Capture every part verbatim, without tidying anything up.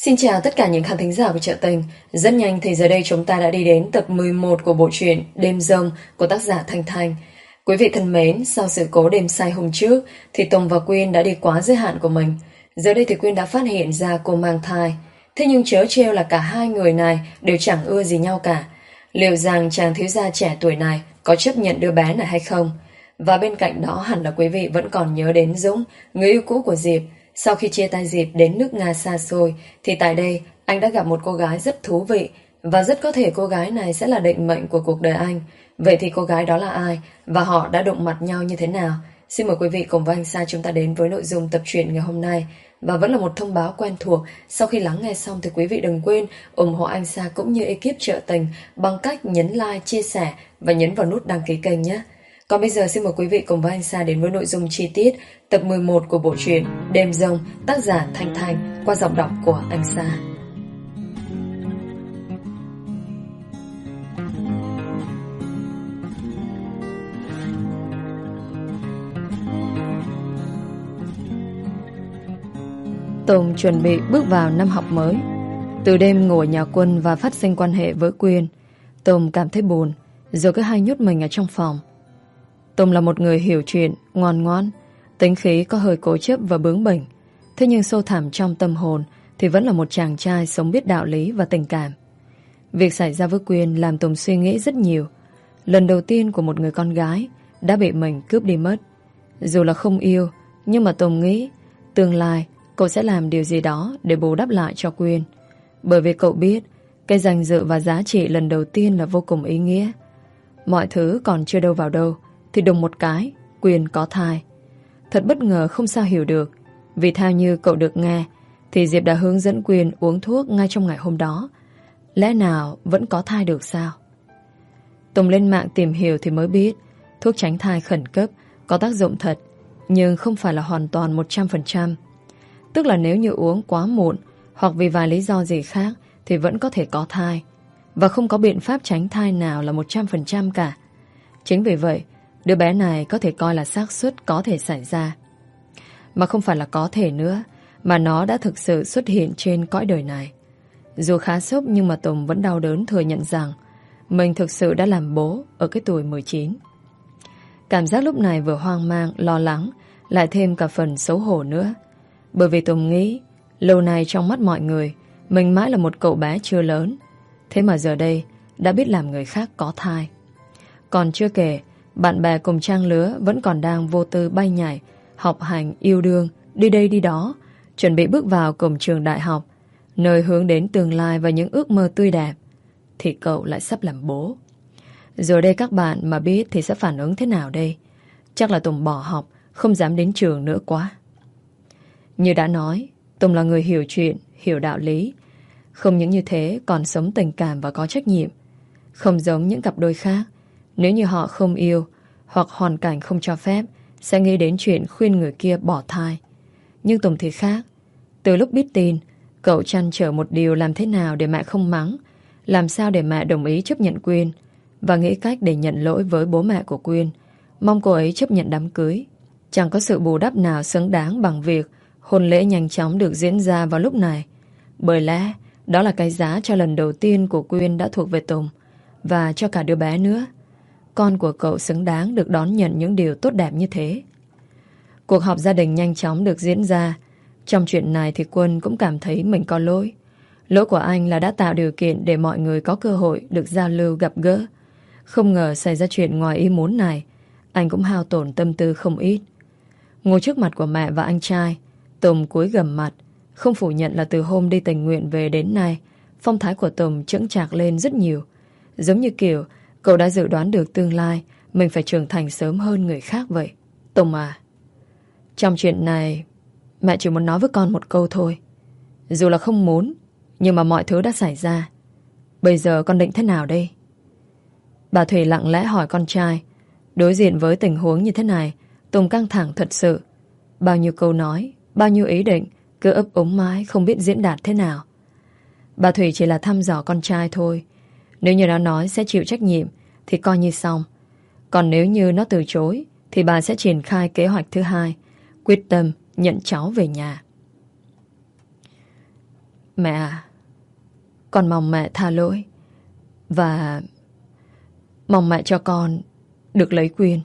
Xin chào tất cả những khán thính giả của Chợ Tình. Rất nhanh thì giờ đây chúng ta đã đi đến tập mười một của bộ truyện Đêm Rông của tác giả Thanh Thanh. Quý vị thân mến, sau sự cố đêm say hôm trước thì Tùng và Quyên đã đi quá giới hạn của mình. Giờ đây thì Quyên đã phát hiện ra cô mang thai. Thế nhưng chớ trêu là cả hai người này đều chẳng ưa gì nhau cả. Liệu rằng chàng thiếu gia trẻ tuổi này có chấp nhận đứa bé này hay không? Và bên cạnh đó hẳn là quý vị vẫn còn nhớ đến Dũng, người yêu cũ của Diệp. Sau khi chia tay Diệp đến nước Nga xa xôi thì tại đây anh đã gặp một cô gái rất thú vị và rất có thể cô gái này sẽ là định mệnh của cuộc đời anh. Vậy thì cô gái đó là ai và họ đã đụng mặt nhau như thế nào? Xin mời quý vị cùng với anh Sa chúng ta đến với nội dung tập truyện ngày hôm nay. Và vẫn là một thông báo quen thuộc, sau khi lắng nghe xong thì quý vị đừng quên ủng hộ anh Sa cũng như ekip Chợ Tình bằng cách nhấn like, chia sẻ và nhấn vào nút đăng ký kênh nhé. Còn bây giờ xin mời quý vị cùng với anh Sa đến với nội dung chi tiết tập mười một của bộ truyện Đêm Rông, tác giả Thanh Thanh qua giọng đọc của anh Sa. Tùng chuẩn bị bước vào năm học mới. Từ đêm ngồi nhà Quân và phát sinh quan hệ với Quyên, Tùng cảm thấy buồn, rồi cứ hay nhốt mình ở trong phòng. Tùng là một người hiểu chuyện, ngoan ngoãn, tính khí có hơi cố chấp và bướng bỉnh. Thế nhưng sâu thẳm trong tâm hồn thì vẫn là một chàng trai sống biết đạo lý và tình cảm. Việc xảy ra với Quyên làm Tùng suy nghĩ rất nhiều. Lần đầu tiên của một người con gái đã bị mình cướp đi mất. Dù là không yêu, nhưng mà Tùng nghĩ tương lai cậu sẽ làm điều gì đó để bù đắp lại cho Quyên. Bởi vì cậu biết cái danh dự và giá trị lần đầu tiên là vô cùng ý nghĩa. Mọi thứ còn chưa đâu vào đâu thì đùng một cái Quyên có thai. Thật bất ngờ không sao hiểu được. Vì theo như cậu được nghe thì Diệp đã hướng dẫn Quyên uống thuốc ngay trong ngày hôm đó. Lẽ nào vẫn có thai được sao? Tùng lên mạng tìm hiểu thì mới biết thuốc tránh thai khẩn cấp có tác dụng thật, nhưng không phải là hoàn toàn một trăm phần trăm. Tức là nếu như uống quá muộn hoặc vì vài lý do gì khác thì vẫn có thể có thai. Và không có biện pháp tránh thai nào là một trăm phần trăm cả. Chính vì vậy đứa bé này có thể coi là xác suất có thể xảy ra. Mà không phải là có thể nữa, mà nó đã thực sự xuất hiện trên cõi đời này. Dù khá sốc nhưng mà Tùng vẫn đau đớn thừa nhận rằng mình thực sự đã làm bố ở cái tuổi mười chín. Cảm giác lúc này vừa hoang mang, lo lắng, lại thêm cả phần xấu hổ nữa. Bởi vì Tùng nghĩ lâu nay trong mắt mọi người mình mãi là một cậu bé chưa lớn. Thế mà giờ đây đã biết làm người khác có thai. Còn chưa kể bạn bè cùng trang lứa vẫn còn đang vô tư bay nhảy, học hành, yêu đương, đi đây đi đó, chuẩn bị bước vào cổng trường đại học, nơi hướng đến tương lai và những ước mơ tươi đẹp. Thì cậu lại sắp làm bố. Rồi đây các bạn mà biết thì sẽ phản ứng thế nào đây? Chắc là Tùng bỏ học, không dám đến trường nữa quá. Như đã nói, Tùng là người hiểu chuyện, hiểu đạo lý. Không những như thế còn sống tình cảm và có trách nhiệm. Không giống những cặp đôi khác, nếu như họ không yêu hoặc hoàn cảnh không cho phép sẽ nghĩ đến chuyện khuyên người kia bỏ thai. Nhưng Tùng thì khác. Từ lúc biết tin, cậu trăn trở một điều làm thế nào để mẹ không mắng, làm sao để mẹ đồng ý chấp nhận Quyên, và nghĩ cách để nhận lỗi với bố mẹ của Quyên, mong cô ấy chấp nhận đám cưới. Chẳng có sự bù đắp nào xứng đáng bằng việc hôn lễ nhanh chóng được diễn ra vào lúc này. Bởi lẽ đó là cái giá cho lần đầu tiên của Quyên đã thuộc về Tùng, và cho cả đứa bé nữa. Con của cậu xứng đáng được đón nhận những điều tốt đẹp như thế. Cuộc họp gia đình nhanh chóng được diễn ra. Trong chuyện này thì Quân cũng cảm thấy mình có lỗi. Lỗi của anh là đã tạo điều kiện để mọi người có cơ hội được giao lưu gặp gỡ. Không ngờ xảy ra chuyện ngoài ý muốn này, anh cũng hao tổn tâm tư không ít. Ngồi trước mặt của mẹ và anh trai, Tùng cúi gằm mặt, không phủ nhận là từ hôm đi tình nguyện về đến nay, phong thái của Tùng chững chạc lên rất nhiều. Giống như kiểu cậu đã dự đoán được tương lai mình phải trưởng thành sớm hơn người khác vậy. Tùng à, trong chuyện này mẹ chỉ muốn nói với con một câu thôi. Dù là không muốn, nhưng mà mọi thứ đã xảy ra. Bây giờ con định thế nào đây? Bà Thủy lặng lẽ hỏi con trai. Đối diện với tình huống như thế này, Tùng căng thẳng thật sự. Bao nhiêu câu nói, bao nhiêu ý định cứ ấp úng mãi không biết diễn đạt thế nào. Bà Thủy chỉ là thăm dò con trai thôi. Nếu như nó nói sẽ chịu trách nhiệm thì coi như xong. Còn nếu như nó từ chối thì bà sẽ triển khai kế hoạch thứ hai, quyết tâm nhận cháu về nhà. Mẹ à, con mong mẹ tha lỗi. Và mong mẹ cho con được lấy Quyên.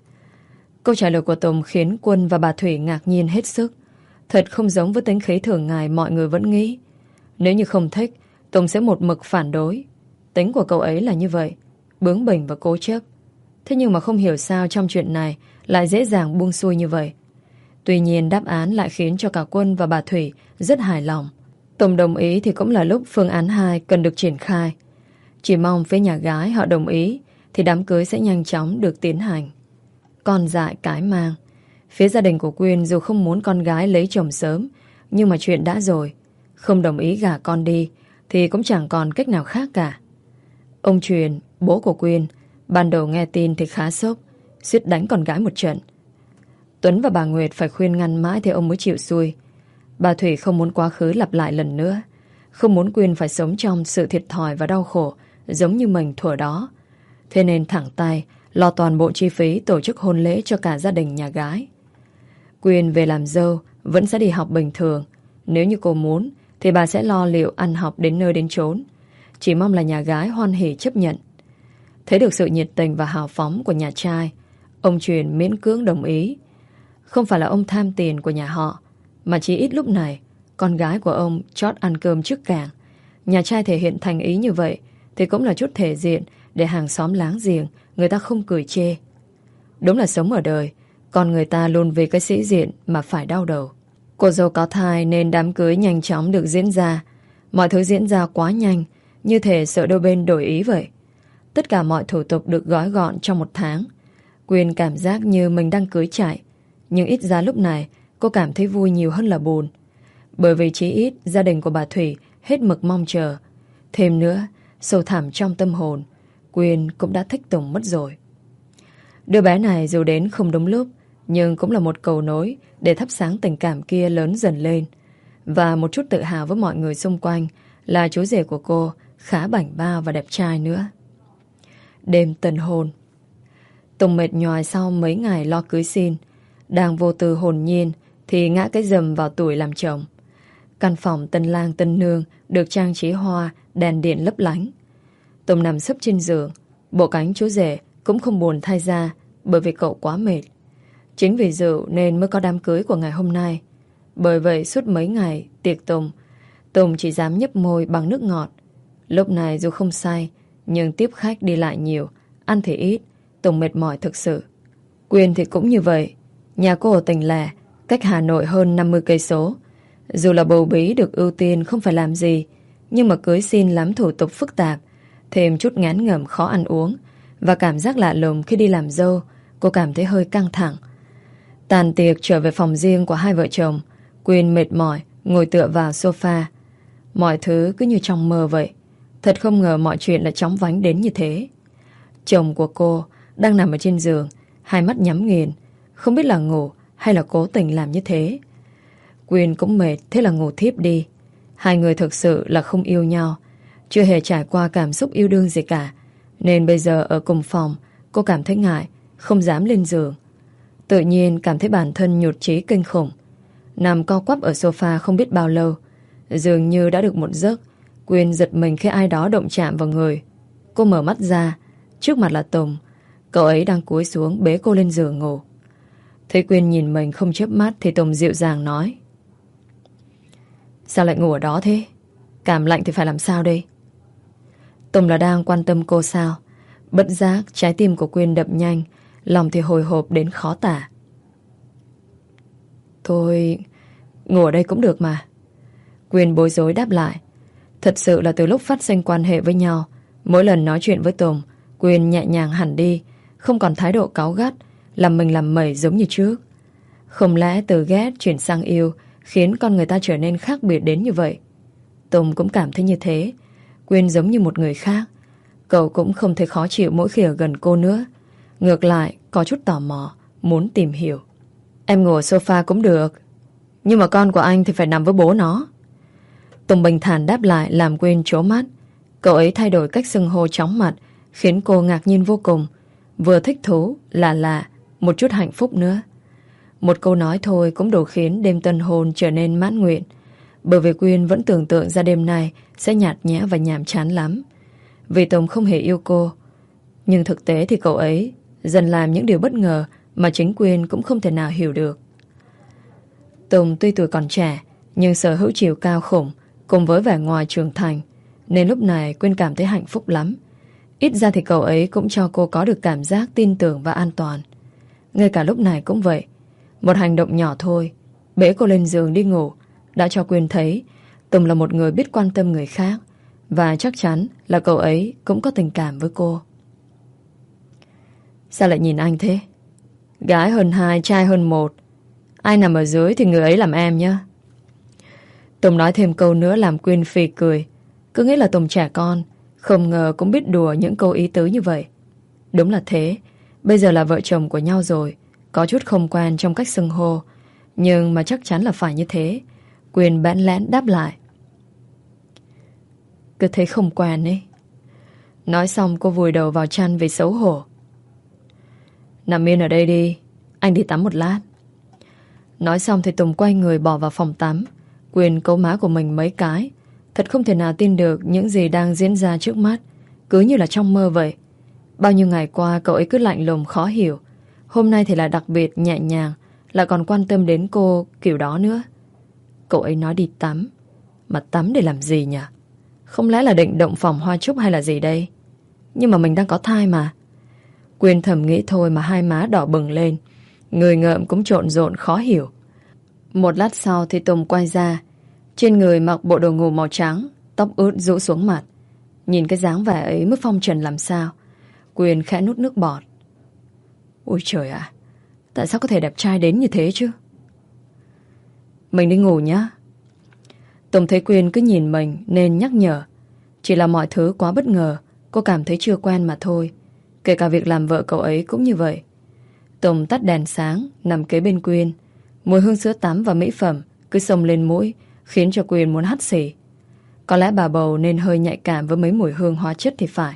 Câu trả lời của Tùng khiến Quân và bà Thủy ngạc nhiên hết sức. Thật không giống với tính khí thường ngày mọi người vẫn nghĩ. Nếu như không thích, Tùng sẽ một mực phản đối. Tính của cậu ấy là như vậy, bướng bỉnh và cố chấp. Thế nhưng mà không hiểu sao trong chuyện này lại dễ dàng buông xuôi như vậy. Tuy nhiên đáp án lại khiến cho cả Quân và bà Thủy rất hài lòng. Tùng đồng ý thì cũng là lúc phương án hai cần được triển khai. Chỉ mong phía nhà gái họ đồng ý thì đám cưới sẽ nhanh chóng được tiến hành. Con dại cái mang. Phía gia đình của Quyên dù không muốn con gái lấy chồng sớm, nhưng mà chuyện đã rồi, không đồng ý gả con đi thì cũng chẳng còn cách nào khác cả. Ông Truyền, bố của Quyên, ban đầu nghe tin thì khá sốc, suýt đánh con gái một trận. Tuấn và bà Nguyệt phải khuyên ngăn mãi thì ông mới chịu xuôi. Bà Thủy không muốn quá khứ lặp lại lần nữa, không muốn Quyên phải sống trong sự thiệt thòi và đau khổ giống như mình thuở đó. Thế nên thẳng tay lo toàn bộ chi phí tổ chức hôn lễ cho cả gia đình nhà gái. Quyên về làm dâu vẫn sẽ đi học bình thường. Nếu như cô muốn thì bà sẽ lo liệu ăn học đến nơi đến chốn. Chỉ mong là nhà gái hoan hỉ chấp nhận. Thấy được sự nhiệt tình và hào phóng của nhà trai, ông Truyền miễn cưỡng đồng ý. Không phải là ông tham tiền của nhà họ, mà chỉ ít lúc này con gái của ông chót ăn cơm trước cảng. Nhà trai thể hiện thành ý như vậy thì cũng là chút thể diện để hàng xóm láng giềng người ta không cười chê. Đúng là sống ở đời, còn người ta luôn vì cái sĩ diện mà phải đau đầu. Cô dâu có thai nên đám cưới nhanh chóng được diễn ra. Mọi thứ diễn ra quá nhanh, như thể sợ đôi bên đổi ý vậy. Tất cả mọi thủ tục được gói gọn trong một tháng. Quyên cảm giác như mình đang cưới chạy. Nhưng ít ra lúc này cô cảm thấy vui nhiều hơn là buồn. Bởi vì chí ít gia đình của bà Thủy hết mực mong chờ. Thêm nữa, sâu thẳm trong tâm hồn, Quyên cũng đã thích Tùng mất rồi. Đứa bé này dù đến không đúng lúc, nhưng cũng là một cầu nối để thắp sáng tình cảm kia lớn dần lên. Và một chút tự hào với mọi người xung quanh là chú rể của cô khá bảnh bao và đẹp trai nữa. Đêm tân hôn, Tùng mệt nhoài sau mấy ngày lo cưới xin. Đang vô tư hồn nhiên thì ngã cái rầm vào tuổi làm chồng. Căn phòng tân lang tân nương được trang trí hoa, đèn điện lấp lánh. Tùng nằm sấp trên giường, bộ cánh chú rể cũng không buồn thay ra bởi vì cậu quá mệt. Chính vì rượu nên mới có đám cưới của ngày hôm nay. Bởi vậy suốt mấy ngày tiệc tùng, Tùng chỉ dám nhấp môi bằng nước ngọt. Lúc này dù không say, nhưng tiếp khách đi lại nhiều, ăn thì ít, Tùng mệt mỏi thực sự. Quyên thì cũng như vậy. Nhà cô ở tỉnh lẻ, cách Hà Nội hơn năm mươi cây số. Dù là bầu bí được ưu tiên không phải làm gì, nhưng mà cưới xin lắm thủ tục phức tạp, thêm chút ngán ngẩm khó ăn uống, và cảm giác lạ lùng khi đi làm dâu, cô cảm thấy hơi căng thẳng. Tàn tiệc trở về phòng riêng của hai vợ chồng, Quyên mệt mỏi ngồi tựa vào sofa. Mọi thứ cứ như trong mơ vậy. Thật không ngờ mọi chuyện lại chóng vánh đến như thế. Chồng của cô đang nằm ở trên giường, hai mắt nhắm nghiền, không biết là ngủ hay là cố tình làm như thế. Quyên cũng mệt, thế là ngủ thiếp đi. Hai người thực sự là không yêu nhau, chưa hề trải qua cảm xúc yêu đương gì cả, nên bây giờ ở cùng phòng, cô cảm thấy ngại, không dám lên giường. Tự nhiên cảm thấy bản thân nhụt chí kinh khủng. Nằm co quắp ở sofa không biết bao lâu, dường như đã được một giấc. Quyên giật mình khi ai đó động chạm vào người. Cô mở mắt ra, trước mặt là Tùng. Cậu ấy đang cúi xuống bế cô lên giường ngủ. Thấy Quyên nhìn mình không chớp mắt thì Tùng dịu dàng nói: Sao lại ngủ ở đó thế? Cảm lạnh thì phải làm sao đây? Tùng là đang quan tâm cô sao? Bất giác trái tim của Quyên đập nhanh, lòng thì hồi hộp đến khó tả. Thôi, ngủ ở đây cũng được mà. Quyên bối rối đáp lại. Thật sự là từ lúc phát sinh quan hệ với nhau, mỗi lần nói chuyện với Tùng, Quyên nhẹ nhàng hẳn đi, không còn thái độ cáu gắt, làm mình làm mẩy giống như trước. Không lẽ từ ghét chuyển sang yêu khiến con người ta trở nên khác biệt đến như vậy? Tùng cũng cảm thấy như thế. Quyên giống như một người khác. Cậu cũng không thấy khó chịu mỗi khi ở gần cô nữa. Ngược lại có chút tò mò, muốn tìm hiểu. Em ngủ ở sofa cũng được, nhưng mà con của anh thì phải nằm với bố nó. Tùng bình thản đáp lại làm Quyên trố mắt. Cậu ấy thay đổi cách xưng hô chóng mặt, khiến cô ngạc nhiên vô cùng. Vừa thích thú, là lạ, một chút hạnh phúc nữa. Một câu nói thôi cũng đủ khiến đêm tân hôn trở nên mãn nguyện. Bởi vì Quyên vẫn tưởng tượng ra đêm nay sẽ nhạt nhẽo và nhàm chán lắm. Vì Tùng không hề yêu cô. Nhưng thực tế thì cậu ấy dần làm những điều bất ngờ mà chính Quyên cũng không thể nào hiểu được. Tùng tuy tuổi còn trẻ, nhưng sở hữu chiều cao khủng cùng với vẻ ngoài trưởng thành, nên lúc này Quyên cảm thấy hạnh phúc lắm. Ít ra thì cậu ấy cũng cho cô có được cảm giác tin tưởng và an toàn. Ngay cả lúc này cũng vậy. Một hành động nhỏ thôi, bế cô lên giường đi ngủ, đã cho Quyên thấy Tùng là một người biết quan tâm người khác, và chắc chắn là cậu ấy cũng có tình cảm với cô. Sao lại nhìn anh thế? Gái hơn hai, trai hơn một. Ai nằm ở dưới thì người ấy làm em nhé. Tùng nói thêm câu nữa làm Quyên phì cười. Cứ nghĩ là Tùng trẻ con, không ngờ cũng biết đùa những câu ý tứ như vậy. Đúng là thế. Bây giờ là vợ chồng của nhau rồi, có chút không quen trong cách xưng hô, nhưng mà chắc chắn là phải như thế. Quyên bẽn lẽn đáp lại. Cứ thấy không quen ấy. Nói xong cô vùi đầu vào chăn vì xấu hổ. Nằm yên ở đây đi, anh đi tắm một lát. Nói xong thì Tùng quay người bỏ vào phòng tắm. Quyên cấu má của mình mấy cái. Thật không thể nào tin được những gì đang diễn ra trước mắt, cứ như là trong mơ vậy. Bao nhiêu ngày qua cậu ấy cứ lạnh lùng khó hiểu, hôm nay thì là đặc biệt nhẹ nhàng, lại còn quan tâm đến cô kiểu đó nữa. Cậu ấy nói đi tắm, mà tắm để làm gì nhỉ? Không lẽ là định động phòng hoa trúc hay là gì đây? Nhưng mà mình đang có thai mà. Quyên thầm nghĩ thôi mà hai má đỏ bừng lên, người ngợm cũng trộn rộn khó hiểu. Một lát sau thì Tùng quay ra. Trên người mặc bộ đồ ngủ màu trắng, tóc ướt rũ xuống mặt. Nhìn cái dáng vẻ ấy mới phong trần làm sao. Quyên khẽ nuốt nước bọt. Ôi trời ạ, tại sao có thể đẹp trai đến như thế chứ? Mình đi ngủ nhá. Tùng thấy Quyên cứ nhìn mình nên nhắc nhở. Chỉ là mọi thứ quá bất ngờ, cô cảm thấy chưa quen mà thôi. Kể cả việc làm vợ cậu ấy cũng như vậy. Tùng tắt đèn sáng, nằm kế bên Quyên. Mùi hương sữa tắm và mỹ phẩm cứ xông lên mũi, khiến cho Quyên muốn hắt xì. Có lẽ bà bầu nên hơi nhạy cảm với mấy mùi hương hóa chất thì phải.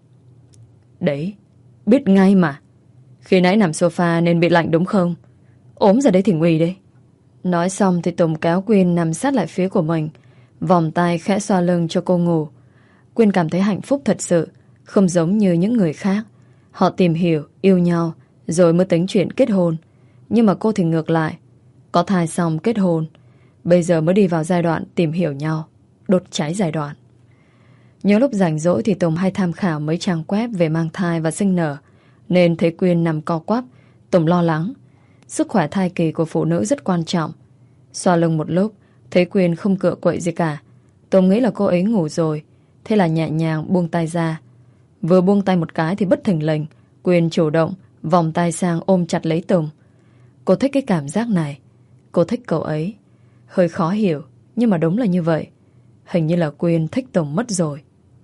Đấy, biết ngay mà. Khi nãy nằm sofa nên bị lạnh đúng không? Ốm ra đấy thì nguy đấy. Nói xong thì Tùng kéo Quyên nằm sát lại phía của mình, vòng tay khẽ xoa lưng cho cô ngủ. Quyên cảm thấy hạnh phúc thật sự, không giống như những người khác. Họ tìm hiểu, yêu nhau, rồi mới tính chuyện kết hôn. Nhưng mà cô thì ngược lại. Có thai xong kết hôn, bây giờ mới đi vào giai đoạn tìm hiểu nhau, đốt cháy giai đoạn. Nhớ lúc rảnh rỗi thì Tùng hay tham khảo mấy trang web về mang thai và sinh nở, nên thấy Quyên nằm co quắp, Tùng lo lắng. Sức khỏe thai kỳ của phụ nữ rất quan trọng. Xoa lưng một lúc, thấy Quyên không cựa quậy gì cả. Tùng nghĩ là cô ấy ngủ rồi, thế là nhẹ nhàng buông tay ra. Vừa buông tay một cái thì bất thình lình, Quyên chủ động vòng tay sang ôm chặt lấy Tùng. Cô thích cái cảm giác này. Cô thích cậu ấy. Hơi khó hiểu, nhưng mà đúng là như vậy. Hình như là Quyên thích Tùng mất rồi.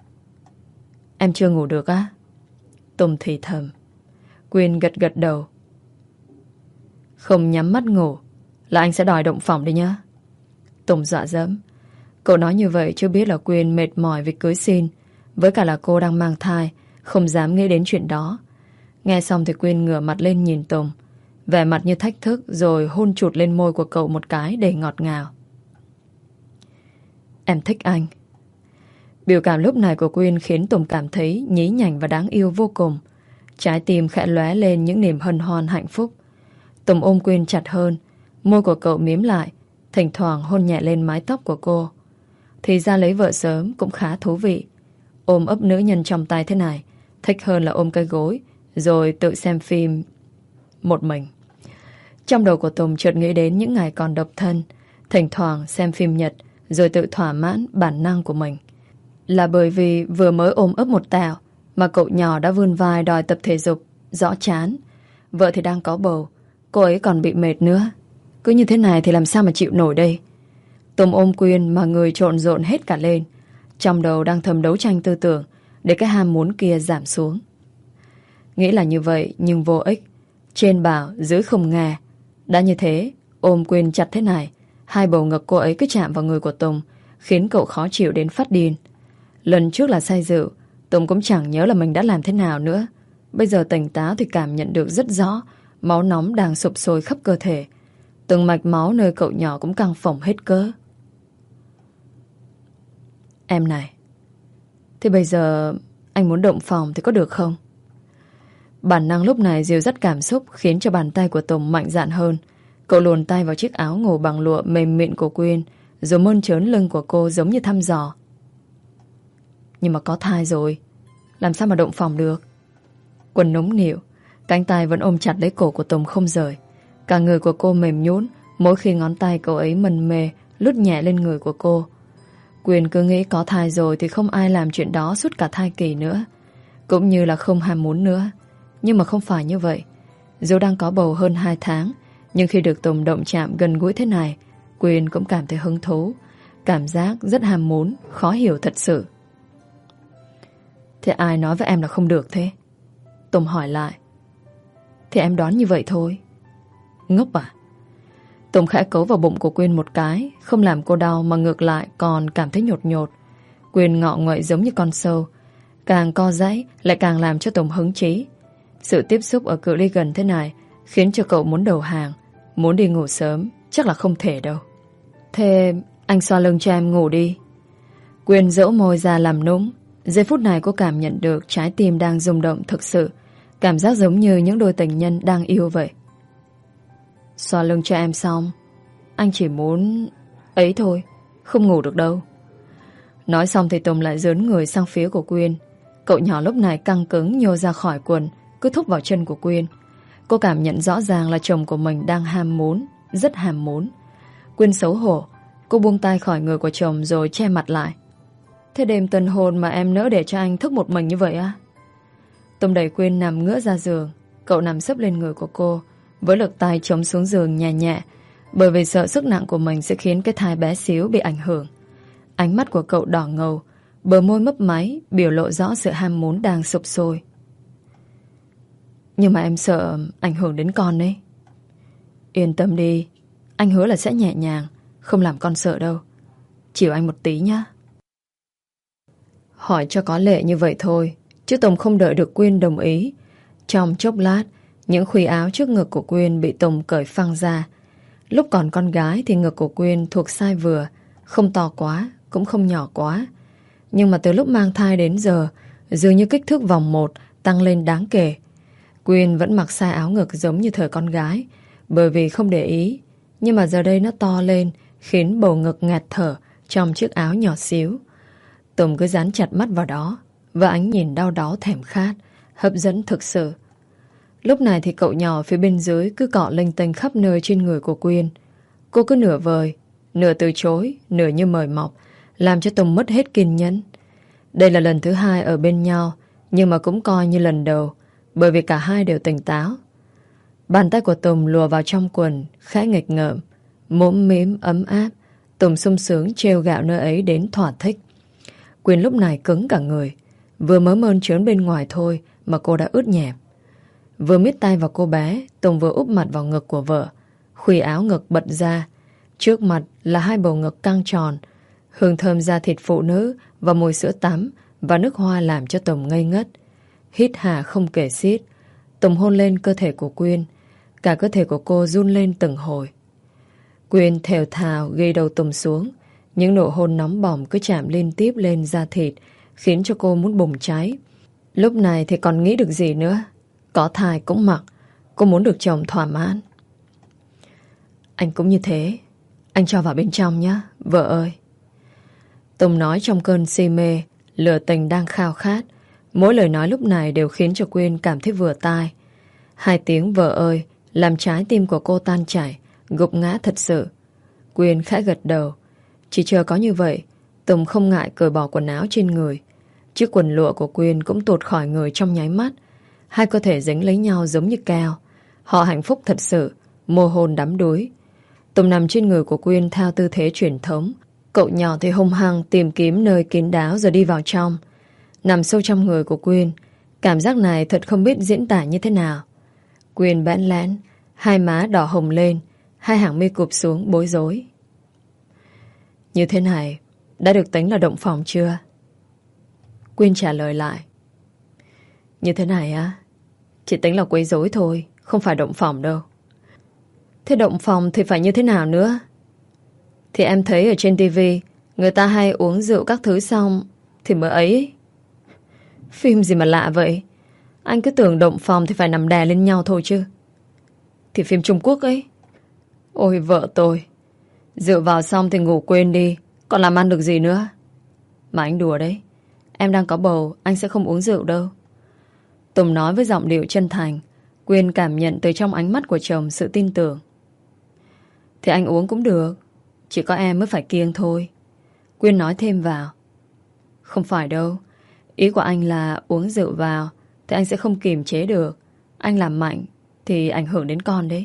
Em chưa ngủ được á? Tùng thì thầm. Quyên gật gật đầu. Không nhắm mắt ngủ là anh sẽ đòi động phòng đấy nhá. Tùng dọa dẫm. Cậu nói như vậy chưa biết là Quyên mệt mỏi vì cưới xin, với cả là cô đang mang thai, không dám nghĩ đến chuyện đó. Nghe xong thì Quyên ngửa mặt lên nhìn Tùng, vẻ mặt như thách thức, rồi hôn chụt lên môi của cậu một cái để ngọt ngào. Em thích anh. Biểu cảm lúc này của Quyên khiến Tùng cảm thấy nhí nhảnh và đáng yêu vô cùng. Trái tim khẽ lóe lên những niềm hân hoan hạnh phúc. Tùng ôm Quyên chặt hơn, môi của cậu mím lại, thỉnh thoảng hôn nhẹ lên mái tóc của cô. Thì ra lấy vợ sớm cũng khá thú vị. Ôm ấp nữ nhân trong tay thế này thích hơn là ôm cái gối rồi tự xem phim một mình. Trong đầu của Tùng chợt nghĩ đến những ngày còn độc thân, thỉnh thoảng xem phim Nhật rồi tự thỏa mãn bản năng của mình. Là bởi vì vừa mới ôm ấp một tào mà cậu nhỏ đã vươn vai đòi tập thể dục, rõ chán. Vợ thì đang có bầu, cô ấy còn bị mệt nữa. Cứ như thế này thì làm sao mà chịu nổi đây. Tùng ôm Quyên mà người trộn rộn hết cả lên. Trong đầu đang thầm đấu tranh tư tưởng để cái ham muốn kia giảm xuống. Nghĩ là như vậy nhưng vô ích. Trên bảo dưới không nghe. Đã như thế, ôm Quyên chặt thế này, hai bầu ngực cô ấy cứ chạm vào người của Tùng, khiến cậu khó chịu đến phát điên. Lần trước là say rượu, Tùng cũng chẳng nhớ là mình đã làm thế nào nữa. Bây giờ tỉnh táo thì cảm nhận được rất rõ máu nóng đang sụp sôi khắp cơ thể. Từng mạch máu nơi cậu nhỏ cũng căng phồng hết cỡ. Em này, thế bây giờ anh muốn động phòng thì có được không? Bản năng lúc này dìu dắt cảm xúc khiến cho bàn tay của Tùng mạnh dạn hơn. Cậu luồn tay vào chiếc áo ngủ bằng lụa mềm mịn của Quyên, rồi mơn trớn lưng của cô giống như thăm dò. Nhưng mà có thai rồi, làm sao mà động phòng được? Quân nũng nịu, cánh tay vẫn ôm chặt lấy cổ của Tùng không rời. Cả người của cô mềm nhũn mỗi khi ngón tay cậu ấy mân mê lướt nhẹ lên người của cô. Quyên cứ nghĩ có thai rồi thì không ai làm chuyện đó suốt cả thai kỳ nữa, cũng như là không ham muốn nữa. Nhưng mà không phải như vậy. Dù đang có bầu hơn hai tháng, nhưng khi được Tùng động chạm gần gũi thế này, Quyên cũng cảm thấy hứng thú, cảm giác rất ham muốn, khó hiểu thật sự. Thế ai nói với em là không được thế? Tùng hỏi lại. Thì em đoán như vậy thôi. Ngốc à? Tùng khẽ cấu vào bụng của Quyên một cái, không làm cô đau mà ngược lại còn cảm thấy nhột nhột. Quyên ngọ nguậy giống như con sâu, càng co giãy lại càng làm cho Tùng hứng chí. Sự tiếp xúc ở cự ly gần thế này khiến cho cậu muốn đầu hàng, muốn đi ngủ sớm, chắc là không thể đâu. Thế anh xoa lưng cho em ngủ đi. Quyên dẫu môi ra làm nũng. Giây phút này cô cảm nhận được trái tim đang rung động thực sự, cảm giác giống như những đôi tình nhân đang yêu vậy. Xoa lưng cho em xong, anh chỉ muốn ấy thôi, không ngủ được đâu. Nói xong thì Tùng lại dướn người sang phía của Quyên. Cậu nhỏ lúc này căng cứng nhô ra khỏi quần, cứ thúc vào chân của Quyên. Cô cảm nhận rõ ràng là chồng của mình đang ham muốn, rất ham muốn. Quyên xấu hổ, cô buông tay khỏi người của chồng rồi che mặt lại. Thế đêm tân hôn mà em nỡ để cho anh thức một mình như vậy á? Tùng đẩy Quyên nằm ngửa ra giường. Cậu nằm sấp lên người của cô, với lực tay chống xuống giường nhẹ nhẹ, bởi vì sợ sức nặng của mình sẽ khiến cái thai bé xíu bị ảnh hưởng. Ánh mắt của cậu đỏ ngầu, bờ môi mấp máy biểu lộ rõ sự ham muốn đang sụp sôi. Nhưng mà em sợ ảnh hưởng đến con đấy. Yên tâm đi, anh hứa là sẽ nhẹ nhàng, không làm con sợ đâu. Chịu anh một tí nhá. Hỏi cho có lệ như vậy thôi, chứ Tùng không đợi được Quyên đồng ý. Trong chốc lát, những khuy áo trước ngực của Quyên bị Tùng cởi phăng ra. Lúc còn con gái thì ngực của Quyên thuộc size vừa, không to quá, cũng không nhỏ quá. Nhưng mà từ lúc mang thai đến giờ, dường như kích thước vòng một tăng lên đáng kể. Quyên vẫn mặc size áo ngực giống như thời con gái, bởi vì không để ý. Nhưng mà giờ đây nó to lên, khiến bầu ngực ngạt thở trong chiếc áo nhỏ xíu. Tùng cứ dán chặt mắt vào đó, và ánh nhìn đau đáu thèm khát, hấp dẫn thực sự. Lúc này thì cậu nhỏ phía bên dưới cứ cọ lênh tênh khắp nơi trên người của Quyên. Cô cứ nửa vời, nửa từ chối, nửa như mời mọc, làm cho Tùng mất hết kiên nhẫn. Đây là lần thứ hai ở bên nhau, nhưng mà cũng coi như lần đầu, bởi vì cả hai đều tỉnh táo. Bàn tay của Tùng lùa vào trong quần, khẽ nghịch ngợm, mũm mĩm ấm áp. Tùng sung sướng trêu gạo nơi ấy đến thỏa thích. Quyên lúc này cứng cả người, vừa mới mơn trớn bên ngoài thôi mà cô đã ướt nhẹp. Vừa mít tay vào cô bé, Tùng vừa úp mặt vào ngực của vợ, khuy áo ngực bật ra. Trước mặt là hai bầu ngực căng tròn, hương thơm da thịt phụ nữ và mùi sữa tắm và nước hoa làm cho Tùng ngây ngất. Hít hà không kể xiết, Tùng hôn lên cơ thể của Quyên. Cả cơ thể của cô run lên từng hồi. Quyên thều thào ghi đầu Tùng xuống. Những nụ hôn nóng bỏng cứ chạm liên tiếp lên da thịt, khiến cho cô muốn bùng cháy. Lúc này thì còn nghĩ được gì nữa. Có thai cũng mặc, cô muốn được chồng thỏa mãn. Anh cũng như thế, anh cho vào bên trong nhé, vợ ơi. Tùng nói trong cơn si mê, lửa tình đang khao khát. Mỗi lời nói lúc này đều khiến cho Quyên cảm thấy vừa tai. Hai tiếng vợ ơi làm trái tim của cô tan chảy, gục ngã thật sự. Quyên khẽ gật đầu. Chỉ chờ có như vậy, Tùng không ngại cởi bỏ quần áo trên người. Chiếc quần lụa của Quyên cũng tuột khỏi người trong nháy mắt. Hai cơ thể dính lấy nhau giống như keo. Họ hạnh phúc thật sự, môi hôn đắm đuối. Tùng nằm trên người của Quyên theo tư thế truyền thống. Cậu nhỏ thì hung hăng tìm kiếm nơi kín đáo rồi đi vào trong. Nằm sâu trong người của Quyên, cảm giác này thật không biết diễn tả như thế nào. Quyên bẽn lẽn, hai má đỏ hồng lên, hai hàng mi cụp xuống bối rối. Như thế này, đã được tính là động phòng chưa? Quyên trả lời lại. Như thế này á, chỉ tính là quấy rối thôi, không phải động phòng đâu. Thế động phòng thì phải như thế nào nữa? Thì em thấy ở trên tivi Người ta hay uống rượu các thứ xong thì mới ấy. Phim gì mà lạ vậy? Anh cứ tưởng động phòng thì phải nằm đè lên nhau thôi chứ. Thì phim Trung Quốc ấy. Ôi vợ tôi, rượu vào xong thì ngủ quên đi, còn làm ăn được gì nữa. Mà anh đùa đấy. Em đang có bầu, anh sẽ không uống rượu đâu. Tùng nói với giọng điệu chân thành. Quyên cảm nhận từ trong ánh mắt của chồng sự tin tưởng. Thì anh uống cũng được, chỉ có em mới phải kiêng thôi. Quyên nói thêm vào. Không phải đâu. Ý của anh là uống rượu vào thì anh sẽ không kiềm chế được. Anh làm mạnh thì ảnh hưởng đến con đấy.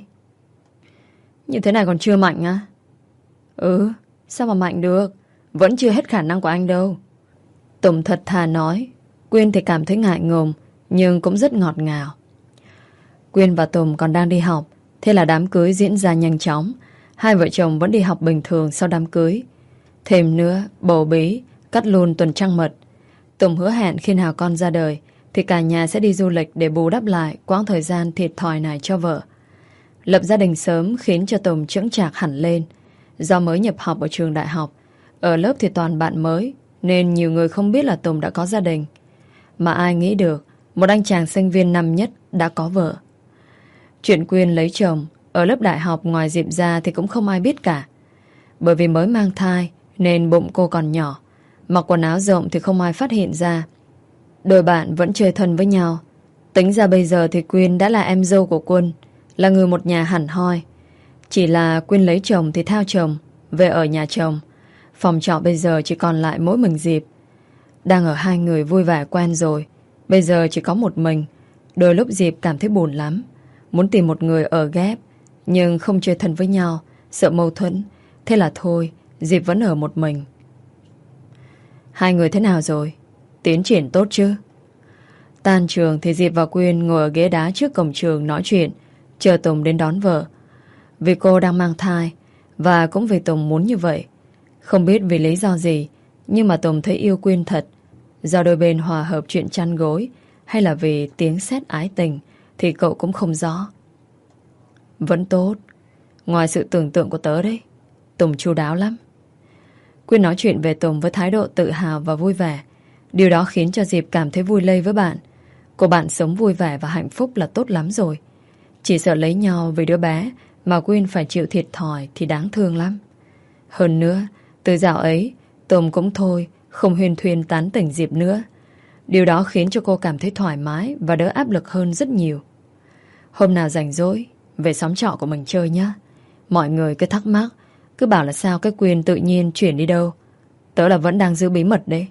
Như thế này còn chưa mạnh á? Ừ, sao mà mạnh được? Vẫn chưa hết khả năng của anh đâu. Tùng thật thà nói. Quyên thì cảm thấy ngại ngùng, nhưng cũng rất ngọt ngào. Quyên và Tùng còn đang đi học, thế là đám cưới diễn ra nhanh chóng. Hai vợ chồng vẫn đi học bình thường sau đám cưới. Thêm nữa, bầu bí, cắt luôn tuần trăng mật. Tùng hứa hẹn khi nào con ra đời thì cả nhà sẽ đi du lịch để bù đắp lại quãng thời gian thiệt thòi này cho vợ. Lập gia đình sớm khiến cho Tùng chững chạc hẳn lên. Do mới nhập học ở trường đại học, ở lớp thì toàn bạn mới, nên nhiều người không biết là Tùng đã có gia đình. Mà ai nghĩ được một anh chàng sinh viên năm nhất đã có vợ. Chuyện Quyên lấy chồng ở lớp đại học ngoài Diệp ra thì cũng không ai biết cả. Bởi vì mới mang thai nên bụng cô còn nhỏ, mặc quần áo rộng thì không ai phát hiện ra. Đôi bạn vẫn chơi thân với nhau. Tính ra bây giờ thì Quyên đã là em dâu của Quân, là người một nhà hẳn hoi. Chỉ là Quyên lấy chồng thì theo chồng, về ở nhà chồng. Phòng trọ bây giờ chỉ còn lại mỗi mình Diệp. Đang ở hai người vui vẻ quen rồi, bây giờ chỉ có một mình. Đôi lúc Diệp cảm thấy buồn lắm, muốn tìm một người ở ghép, nhưng không chơi thân với nhau, sợ mâu thuẫn. Thế là thôi, Diệp vẫn ở một mình. Hai người thế nào rồi? Tiến triển tốt chứ? Tan trường thì Diệp và Quyên ngồi ở ghế đá trước cổng trường nói chuyện, chờ Tùng đến đón vợ. Vì cô đang mang thai, và cũng vì Tùng muốn như vậy. Không biết vì lý do gì, nhưng mà Tùng thấy yêu Quyên thật. Do đôi bên hòa hợp chuyện chăn gối, hay là vì tiếng sét ái tình, thì cậu cũng không rõ. Vẫn tốt, ngoài sự tưởng tượng của tớ đấy. Tùng chu đáo lắm. Quyên nói chuyện về Tùng với thái độ tự hào và vui vẻ. Điều đó khiến cho Diệp cảm thấy vui lây với bạn. Cô bạn sống vui vẻ và hạnh phúc là tốt lắm rồi. Chỉ sợ lấy nhau vì đứa bé mà Quyên phải chịu thiệt thòi thì đáng thương lắm. Hơn nữa, từ dạo ấy, Tùng cũng thôi, không huyên thuyên tán tỉnh Diệp nữa. Điều đó khiến cho cô cảm thấy thoải mái và đỡ áp lực hơn rất nhiều. Hôm nào rảnh rỗi, về xóm trọ của mình chơi nhé. Mọi người cứ thắc mắc, cứ bảo là sao cái Quyên tự nhiên chuyển đi đâu. Tớ là vẫn đang giữ bí mật đấy.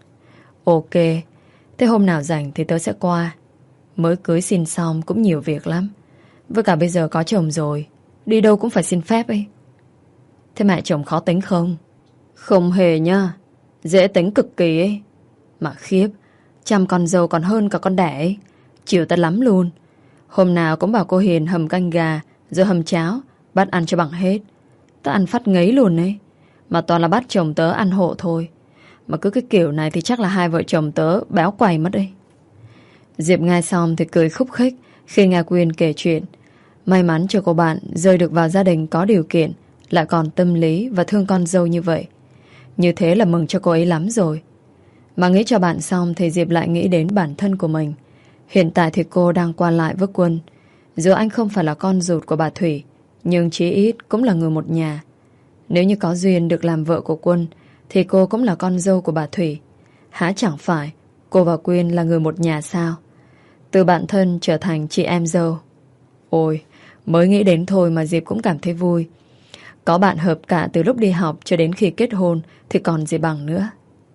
Ok, thế hôm nào rảnh thì tớ sẽ qua. Mới cưới xin xong cũng nhiều việc lắm. Với cả bây giờ có chồng rồi, đi đâu cũng phải xin phép ấy. Thế mẹ chồng khó tính không? Không hề nha, dễ tính cực kỳ ấy. Mà khiếp, chăm con dâu còn hơn cả con đẻ ấy. Chịu tớ lắm luôn. Hôm nào cũng bảo cô Hiền hầm canh gà, rồi hầm cháo, bắt ăn cho bằng hết. Tớ ăn phát ngấy luôn ấy. Mà toàn là bắt chồng tớ ăn hộ thôi. Mà cứ cái kiểu này thì chắc là hai vợ chồng tớ béo quầy mất đấy. Diệp nghe xong thì cười khúc khích khi nghe Quyên kể chuyện. May mắn cho cô bạn rơi được vào gia đình có điều kiện, lại còn tâm lý và thương con dâu như vậy. Như thế là mừng cho cô ấy lắm rồi. Mà nghĩ cho bạn xong thì Diệp lại nghĩ đến bản thân của mình. Hiện tại thì cô đang qua lại với Quân. Dù anh không phải là con ruột của bà Thủy, nhưng chí ít cũng là người một nhà. Nếu như có duyên được làm vợ của Quân thì cô cũng là con dâu của bà Thủy. Há chẳng phải cô và Quyên là người một nhà sao? Từ bạn thân trở thành chị em dâu. Ôi, mới nghĩ đến thôi mà Diệp cũng cảm thấy vui. Có bạn hợp cả từ lúc đi học cho đến khi kết hôn thì còn gì bằng nữa.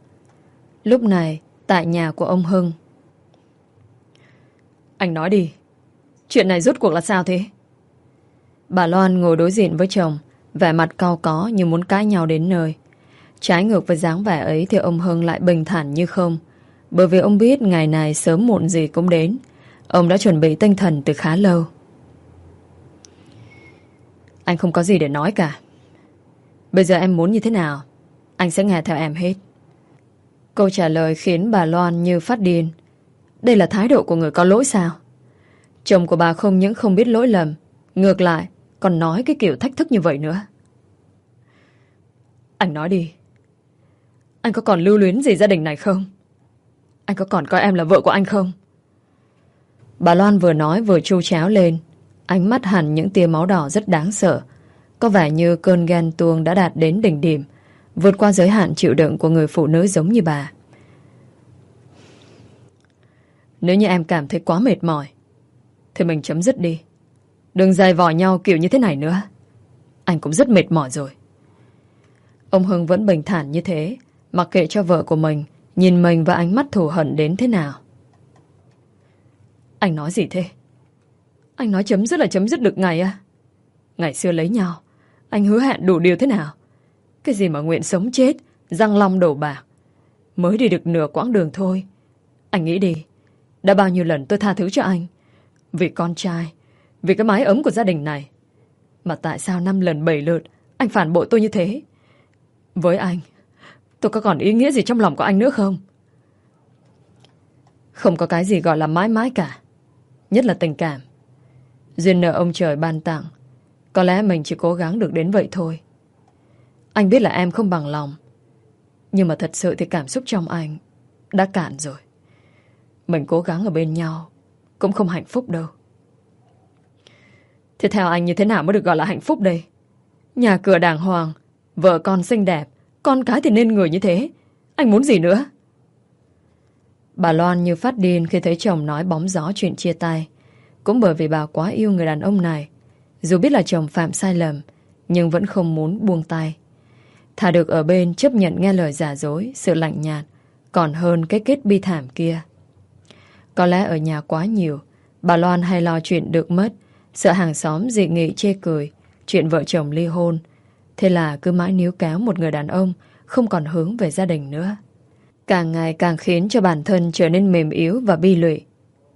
Lúc này, tại nhà của ông Hưng. Anh nói đi, chuyện này rốt cuộc là sao thế? Bà Loan ngồi đối diện với chồng, vẻ mặt cau có như muốn cãi nhau đến nơi. Trái ngược với dáng vẻ ấy thì ông Hưng lại bình thản như không. Bởi vì ông biết ngày này sớm muộn gì cũng đến. Ông đã chuẩn bị tinh thần từ khá lâu. Anh không có gì để nói cả. Bây giờ em muốn như thế nào, anh sẽ nghe theo em hết. Câu trả lời khiến bà Loan như phát điên. Đây là thái độ của người có lỗi sao? Chồng của bà không những không biết lỗi lầm, ngược lại còn nói cái kiểu thách thức như vậy nữa. Anh nói đi, Anh có còn lưu luyến gì gia đình này không? Anh có còn coi em là vợ của anh không? Bà Loan vừa nói vừa chu chéo lên, ánh mắt hằn những tia máu đỏ rất đáng sợ. Có vẻ như cơn ghen tuông đã đạt đến đỉnh điểm, vượt qua giới hạn chịu đựng của người phụ nữ giống như bà. Nếu như em cảm thấy quá mệt mỏi thì mình chấm dứt đi. Đừng dày vò nhau kiểu như thế này nữa. Anh cũng rất mệt mỏi rồi. Ông Hưng vẫn bình thản như thế, mặc kệ cho vợ của mình nhìn mình với ánh mắt thù hận đến thế nào. Anh nói gì thế? Anh nói chấm dứt là chấm dứt được ngày à? Ngày xưa lấy nhau, anh hứa hẹn đủ điều thế nào? Cái gì mà nguyện sống chết, răng long đổ bạc. Mới đi được nửa quãng đường thôi. Anh nghĩ đi, đã bao nhiêu lần tôi tha thứ cho anh, vì con trai, vì cái mái ấm của gia đình này. Mà tại sao năm lần bảy lượt anh phản bội tôi như thế? Với anh, tôi có còn ý nghĩa gì trong lòng của anh nữa không? Không có cái gì gọi là mãi mãi cả. Nhất là tình cảm. Duyên nợ ông trời ban tặng. Có lẽ mình chỉ cố gắng được đến vậy thôi. Anh biết là em không bằng lòng, nhưng mà thật sự thì cảm xúc trong anh đã cạn rồi. Mình cố gắng ở bên nhau cũng không hạnh phúc đâu. Thế theo anh như thế nào mới được gọi là hạnh phúc đây? Nhà cửa đàng hoàng, vợ con xinh đẹp, con cái thì nên người như thế. Anh muốn gì nữa? Bà Loan như phát điên khi thấy chồng nói bóng gió chuyện chia tay. Cũng bởi vì bà quá yêu người đàn ông này. Dù biết là chồng phạm sai lầm, nhưng vẫn không muốn buông tay. Thà được ở bên chấp nhận nghe lời giả dối, sự lạnh nhạt, còn hơn cái kết bi thảm kia. Có lẽ ở nhà quá nhiều, bà Loan hay lo chuyện được mất, sợ hàng xóm dị nghị chê cười, chuyện vợ chồng ly hôn. Thế là cứ mãi níu kéo một người đàn ông không còn hướng về gia đình nữa. Càng ngày càng khiến cho bản thân trở nên mềm yếu và bi lụy.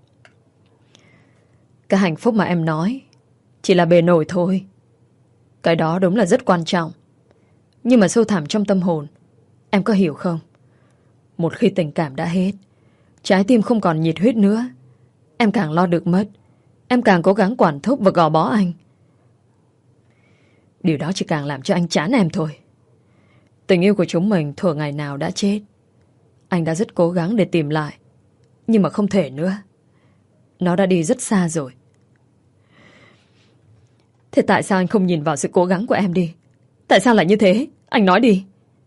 Cái hạnh phúc mà em nói chỉ là bề nổi thôi. Cái đó đúng là rất quan trọng, nhưng mà sâu thẳm trong tâm hồn, em có hiểu không? Một khi tình cảm đã hết, trái tim không còn nhiệt huyết nữa, em càng lo được mất, em càng cố gắng quản thúc và gò bó anh. Điều đó chỉ càng làm cho anh chán em thôi. Tình yêu của chúng mình thuở ngày nào đã chết. Anh đã rất cố gắng để tìm lại, nhưng mà không thể nữa. Nó đã đi rất xa rồi. Thế tại sao anh không nhìn vào sự cố gắng của em đi? Tại sao lại như thế? Anh nói đi.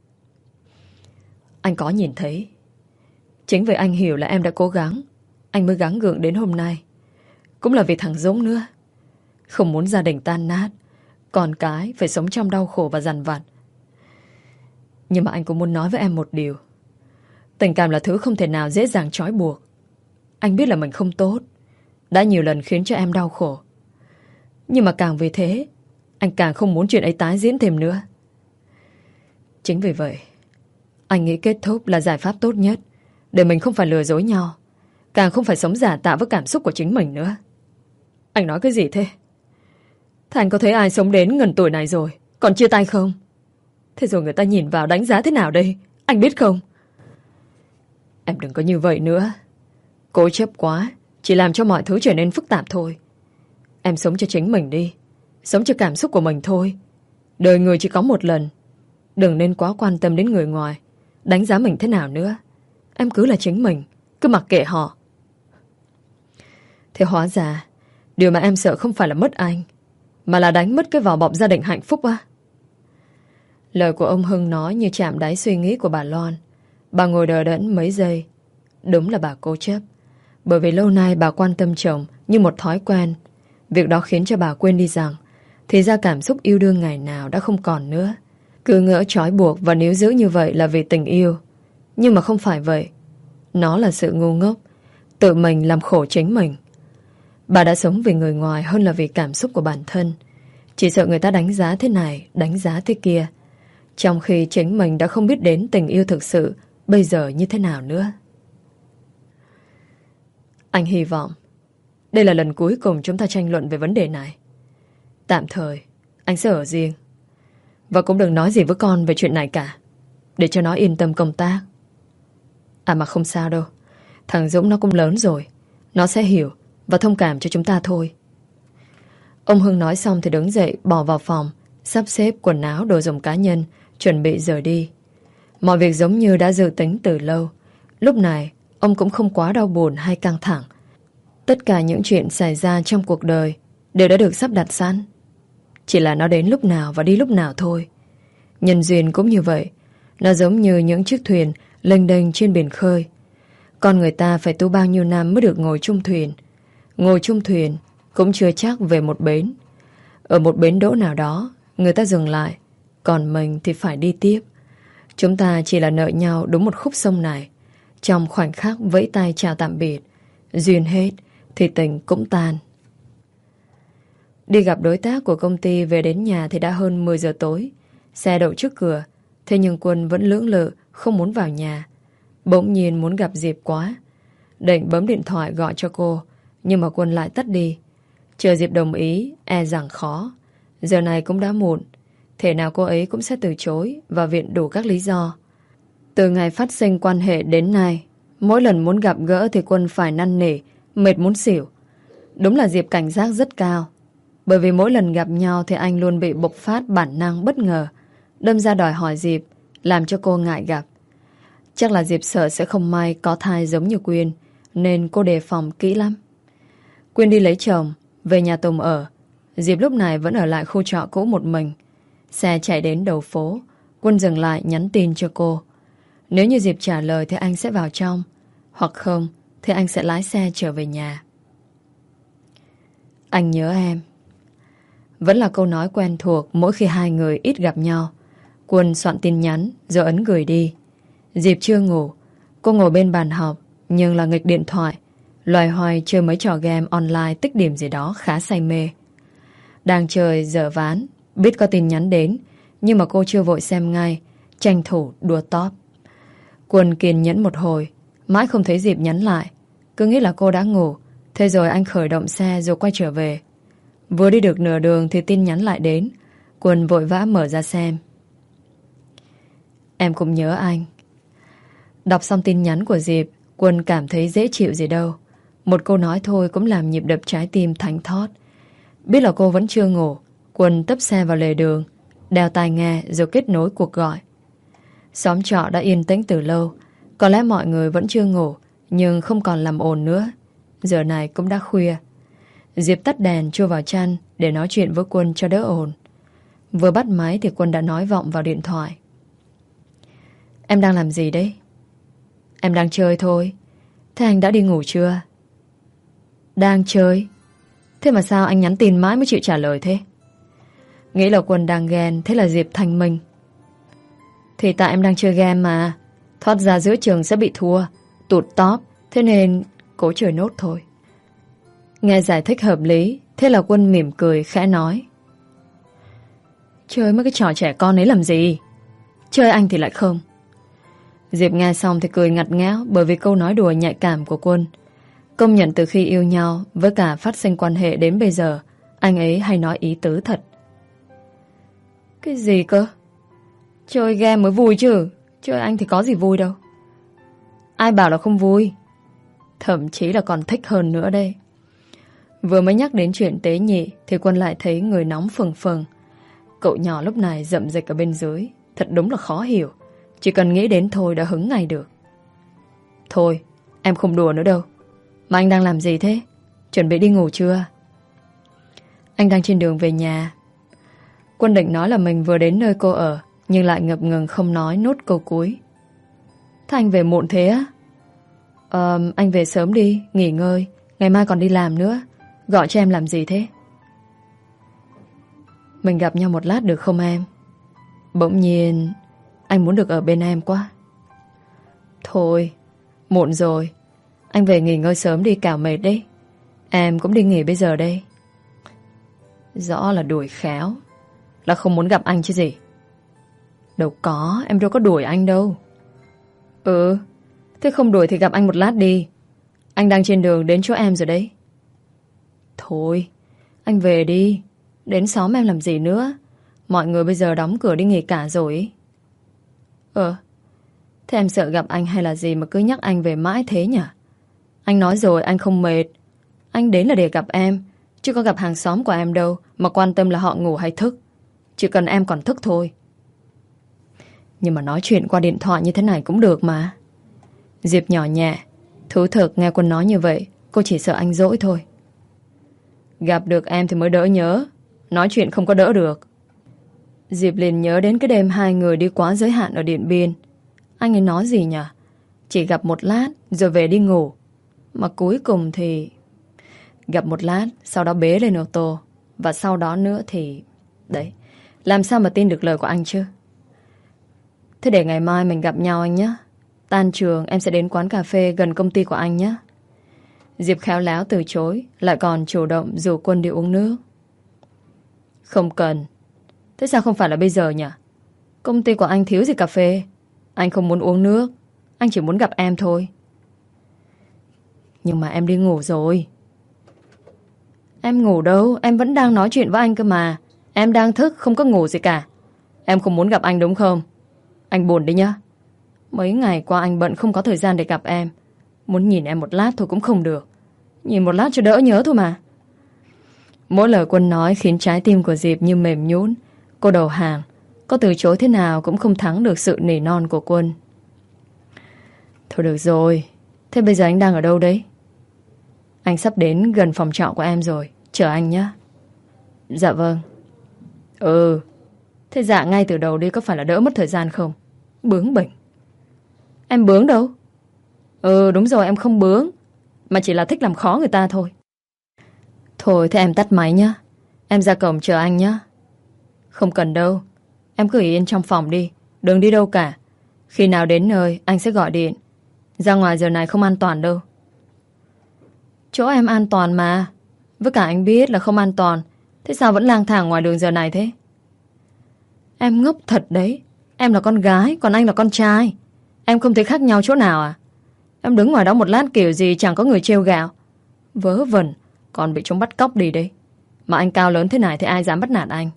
Anh có nhìn thấy. Chính vì anh hiểu là em đã cố gắng, anh mới gắng gượng đến hôm nay. Cũng là vì thằng Dũng nữa. Không muốn gia đình tan nát, con cái phải sống trong đau khổ và dằn vặt. Nhưng mà anh cũng muốn nói với em một điều. Tình cảm là thứ không thể nào dễ dàng trói buộc. Anh biết là mình không tốt, đã nhiều lần khiến cho em đau khổ. Nhưng mà càng vì thế, anh càng không muốn chuyện ấy tái diễn thêm nữa. Chính vì vậy, anh nghĩ kết thúc là giải pháp tốt nhất, để mình không phải lừa dối nhau, càng không phải sống giả tạo với cảm xúc của chính mình nữa. Anh nói cái gì thế? Thế anh có thấy ai sống đến gần tuổi này rồi còn chia tay không? Thế rồi người ta nhìn vào đánh giá thế nào đây? Anh biết không? Em đừng có như vậy nữa. Cố chấp quá chỉ làm cho mọi thứ trở nên phức tạp thôi. Em sống cho chính mình đi, sống cho cảm xúc của mình thôi. Đời người chỉ có một lần. Đừng nên quá quan tâm đến người ngoài đánh giá mình thế nào nữa. Em cứ là chính mình, cứ mặc kệ họ. Thế hóa ra điều mà em sợ không phải là mất anh, mà là đánh mất cái vỏ bọc gia đình hạnh phúc á. Lời của ông Hưng nói như chạm đáy suy nghĩ của bà Loan. Bà ngồi đờ đẫn mấy giây. Đúng là bà cố chấp. Bởi vì lâu nay bà quan tâm chồng như một thói quen. Việc đó khiến cho bà quên đi rằng thì ra cảm xúc yêu đương ngày nào đã không còn nữa. Cứ ngỡ trói buộc và níu giữ như vậy là vì tình yêu. Nhưng mà không phải vậy. Nó là sự ngu ngốc, tự mình làm khổ chính mình. Bà đã sống vì người ngoài hơn là vì cảm xúc của bản thân. Chỉ sợ người ta đánh giá thế này, đánh giá thế kia, trong khi chính mình đã không biết đến tình yêu thực sự bây giờ như thế nào nữa. Anh hy vọng đây là lần cuối cùng chúng ta tranh luận về vấn đề này. Tạm thời anh sẽ ở riêng, và cũng đừng nói gì với con về chuyện này cả, để cho nó yên tâm công tác. À mà không sao đâu, thằng Dũng nó cũng lớn rồi, nó sẽ hiểu và thông cảm cho chúng ta thôi. Ông Hưng nói xong thì đứng dậy bỏ vào phòng, sắp xếp quần áo đồ dùng cá nhân, chuẩn bị rời đi. Mọi việc giống như đã dự tính từ lâu. Lúc này ông cũng không quá đau buồn hay căng thẳng. Tất cả những chuyện xảy ra trong cuộc đời đều đã được sắp đặt sẵn. Chỉ là nó đến lúc nào và đi lúc nào thôi. Nhân duyên cũng như vậy. Nó giống như những chiếc thuyền lênh đênh trên biển khơi. Con người ta phải tu bao nhiêu năm mới được ngồi chung thuyền. Ngồi chung thuyền cũng chưa chắc về một bến. Ở một bến đỗ nào đó người ta dừng lại, còn mình thì phải đi tiếp. Chúng ta chỉ là nợ nhau đúng một khúc sông này. Trong khoảnh khắc vẫy tay chào tạm biệt, duyên hết thì tình cũng tan. Đi gặp đối tác của công ty, về đến nhà thì đã hơn mười giờ tối. Xe đậu trước cửa. Thế nhưng Quân vẫn lưỡng lự không muốn vào nhà. Bỗng nhiên muốn gặp Diệp quá. Định bấm điện thoại gọi cho cô, nhưng mà Quân lại tắt đi. Chờ Diệp đồng ý e rằng khó. Giờ này cũng đã muộn. Thể nào cô ấy cũng sẽ từ chối và viện đủ các lý do. Từ ngày phát sinh quan hệ đến nay, mỗi lần muốn gặp gỡ thì Quân phải năn nỉ, mệt muốn xỉu. Đúng là Diệp cảnh giác rất cao. Bởi vì mỗi lần gặp nhau thì anh luôn bị bộc phát bản năng bất ngờ, đâm ra đòi hỏi Diệp, làm cho cô ngại gặp. Chắc là Diệp sợ sẽ không may có thai giống như Quyên, nên cô đề phòng kỹ lắm. Quyên đi lấy chồng, về nhà Tùng ở. Diệp lúc này vẫn ở lại khu trọ cũ một mình. Xe chạy đến đầu phố, Quân dừng lại nhắn tin cho cô. Nếu như Diệp trả lời thì anh sẽ vào trong, hoặc không thì anh sẽ lái xe trở về nhà. Anh nhớ em. Vẫn là câu nói quen thuộc mỗi khi hai người ít gặp nhau. Quân soạn tin nhắn rồi ấn gửi đi. Diệp chưa ngủ. Cô ngồi bên bàn học, nhưng là nghịch điện thoại, loài hoài chơi mấy trò game online tích điểm gì đó khá say mê. Đang chơi dở ván, biết có tin nhắn đến, nhưng mà cô chưa vội xem ngay, tranh thủ đua top. Quân kiên nhẫn một hồi, mãi không thấy Diệp nhắn lại. Cứ nghĩ là cô đã ngủ. Thế rồi anh khởi động xe rồi quay trở về. Vừa đi được nửa đường thì tin nhắn lại đến. Quân vội vã mở ra xem. Em cũng nhớ anh. Đọc xong tin nhắn của Diệp, Quân cảm thấy dễ chịu gì đâu. Một câu nói thôi cũng làm nhịp đập trái tim thánh thót. Biết là cô vẫn chưa ngủ, Quân tấp xe vào lề đường, đeo tai nghe rồi kết nối cuộc gọi. Xóm trọ đã yên tĩnh từ lâu. Có lẽ mọi người vẫn chưa ngủ, nhưng không còn làm ồn nữa. Giờ này cũng đã khuya. Diệp tắt đèn chui vào chăn để nói chuyện với Quân cho đỡ ồn. Vừa bắt máy thì Quân đã nói vọng vào điện thoại. Em đang làm gì đấy? Em đang chơi thôi. Thế anh đã đi ngủ chưa? Đang chơi? Thế mà sao anh nhắn tin mãi mới chịu trả lời thế? Nghĩ là Quân đang ghen, thế là Diệp thanh minh. Thì tại em đang chơi game mà. Thoát ra giữa trường sẽ bị thua, tụt top, thế nên cố chơi nốt thôi. Nghe giải thích hợp lý, thế là Quân mỉm cười khẽ nói. Chơi mấy cái trò trẻ con ấy làm gì? Chơi anh thì lại không. Diệp nghe xong thì cười ngặt nghẽo bởi vì câu nói đùa nhạy cảm của Quân. Công nhận từ khi yêu nhau với cả phát sinh quan hệ đến bây giờ, anh ấy hay nói ý tứ thật. Cái gì cơ? Chơi game mới vui chứ. Chơi anh thì có gì vui đâu. Ai bảo là không vui. Thậm chí là còn thích hơn nữa đây. Vừa mới nhắc đến chuyện tế nhị thì Quân lại thấy người nóng phừng phừng. Cậu nhỏ lúc này rậm rịch ở bên dưới. Thật đúng là khó hiểu. Chỉ cần nghĩ đến thôi đã hứng ngay được. Thôi, em không đùa nữa đâu. Mà anh đang làm gì thế? Chuẩn bị đi ngủ chưa? Anh đang trên đường về nhà. Quân định nói là mình vừa đến nơi cô ở, nhưng lại ngập ngừng không nói nốt câu cuối. Thế anh về muộn thế á? Ờ, anh về sớm đi, nghỉ ngơi. Ngày mai còn đi làm nữa. Gọi cho em làm gì thế? Mình gặp nhau một lát được không em? Bỗng nhiên anh muốn được ở bên em quá. Thôi, muộn rồi. Anh về nghỉ ngơi sớm đi, cào mệt đấy. Em cũng đi nghỉ bây giờ đây. Rõ là đuổi khéo. Là không muốn gặp anh chứ gì. Đâu có, em đâu có đuổi anh đâu. Ừ, thế không đuổi thì gặp anh một lát đi. Anh đang trên đường đến chỗ em rồi đấy. Thôi, anh về đi. Đến xóm em làm gì nữa. Mọi người bây giờ đóng cửa đi nghỉ cả rồi. Ờ, thế em sợ gặp anh hay là gì mà cứ nhắc anh về mãi thế nhỉ? Anh nói rồi anh không mệt. Anh đến là để gặp em, chứ có gặp hàng xóm của em đâu mà quan tâm là họ ngủ hay thức. Chỉ cần em còn thức thôi. Nhưng mà nói chuyện qua điện thoại như thế này cũng được mà. Diệp nhỏ nhẹ. Thú thực nghe Quân nói như vậy, cô chỉ sợ anh dỗi thôi. Gặp được em thì mới đỡ nhớ. Nói chuyện không có đỡ được. Diệp liền nhớ đến cái đêm hai người đi quá giới hạn ở Điện Biên. Anh ấy nói gì nhỉ? Chỉ gặp một lát rồi về đi ngủ. Mà cuối cùng thì gặp một lát, sau đó bế lên ô tô. Và sau đó nữa thì... Đấy, làm sao mà tin được lời của anh chứ? Thế để ngày mai mình gặp nhau anh nhé. Tan trường em sẽ đến quán cà phê gần công ty của anh nhé. Diệp khéo léo từ chối, lại còn chủ động rủ Quân đi uống nước. Không cần. Thế sao không phải là bây giờ nhỉ? Công ty của anh thiếu gì cà phê. Anh không muốn uống nước. Anh chỉ muốn gặp em thôi. Nhưng mà em đi ngủ rồi. Em ngủ đâu? Em vẫn đang nói chuyện với anh cơ mà. Em đang thức, không có ngủ gì cả. Em không muốn gặp anh đúng không? Anh buồn đi nhá. Mấy ngày qua anh bận không có thời gian để gặp em. Muốn nhìn em một lát thôi cũng không được. Nhìn một lát cho đỡ nhớ thôi mà. Mỗi lời Quân nói khiến trái tim của Diệp như mềm nhũn. Cô đầu hàng. Có từ chối thế nào cũng không thắng được sự nỉ non của Quân. Thôi được rồi. Thế bây giờ anh đang ở đâu đấy? Anh sắp đến gần phòng trọ của em rồi. Chờ anh nhé. Dạ vâng. Ừ. Thế dạ ngay từ đầu đi có phải là đỡ mất thời gian không? Bướng bỉnh. Em bướng đâu? Ừ đúng rồi em không bướng. Mà chỉ là thích làm khó người ta thôi. Thôi thế em tắt máy nhé. Em ra cổng chờ anh nhé. Không cần đâu. Em cứ yên trong phòng đi. Đừng đi đâu cả. Khi nào đến nơi anh sẽ gọi điện. Ra ngoài giờ này không an toàn đâu. Chỗ em an toàn mà. Với cả anh biết là không an toàn. Thế sao vẫn lang thang ngoài đường giờ này thế? Em ngốc thật đấy. Em là con gái, còn anh là con trai. Em không thấy khác nhau chỗ nào à? Em đứng ngoài đó một lát kiểu gì chẳng có người trêu gạo. Vớ vẩn, còn bị chúng bắt cóc đi đấy. Mà anh cao lớn thế này thì ai dám bắt nạt anh?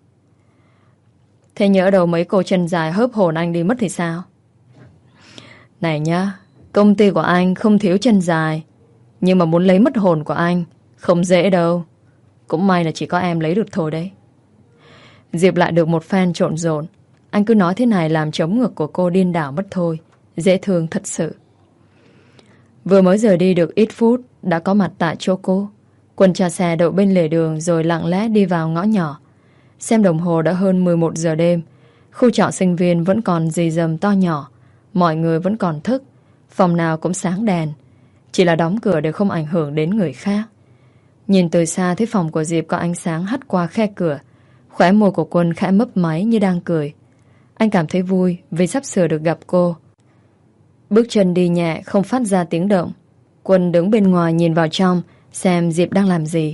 Thế nhỡ đâu mấy cô chân dài hớp hồn anh đi mất thì sao? Này nhá, công ty của anh không thiếu chân dài. Nhưng mà muốn lấy mất hồn của anh không dễ đâu. Cũng may là chỉ có em lấy được thôi đấy. Diệp lại được một phen trộn rộn. Anh cứ nói thế này làm chống ngực của cô điên đảo mất thôi. Dễ thương thật sự. Vừa mới rời đi được ít phút đã có mặt tại chỗ cô. Quân cha xe đậu bên lề đường rồi lặng lẽ đi vào ngõ nhỏ. Xem đồng hồ đã hơn mười một giờ đêm. Khu trọ sinh viên vẫn còn rì rầm to nhỏ. Mọi người vẫn còn thức. Phòng nào cũng sáng đèn. Chỉ là đóng cửa để không ảnh hưởng đến người khác. Nhìn từ xa thấy phòng của Diệp có ánh sáng hắt qua khe cửa. Khóe môi của Quân khẽ mấp máy như đang cười. Anh cảm thấy vui vì sắp sửa được gặp cô. Bước chân đi nhẹ không phát ra tiếng động. Quân đứng bên ngoài nhìn vào trong xem Diệp đang làm gì.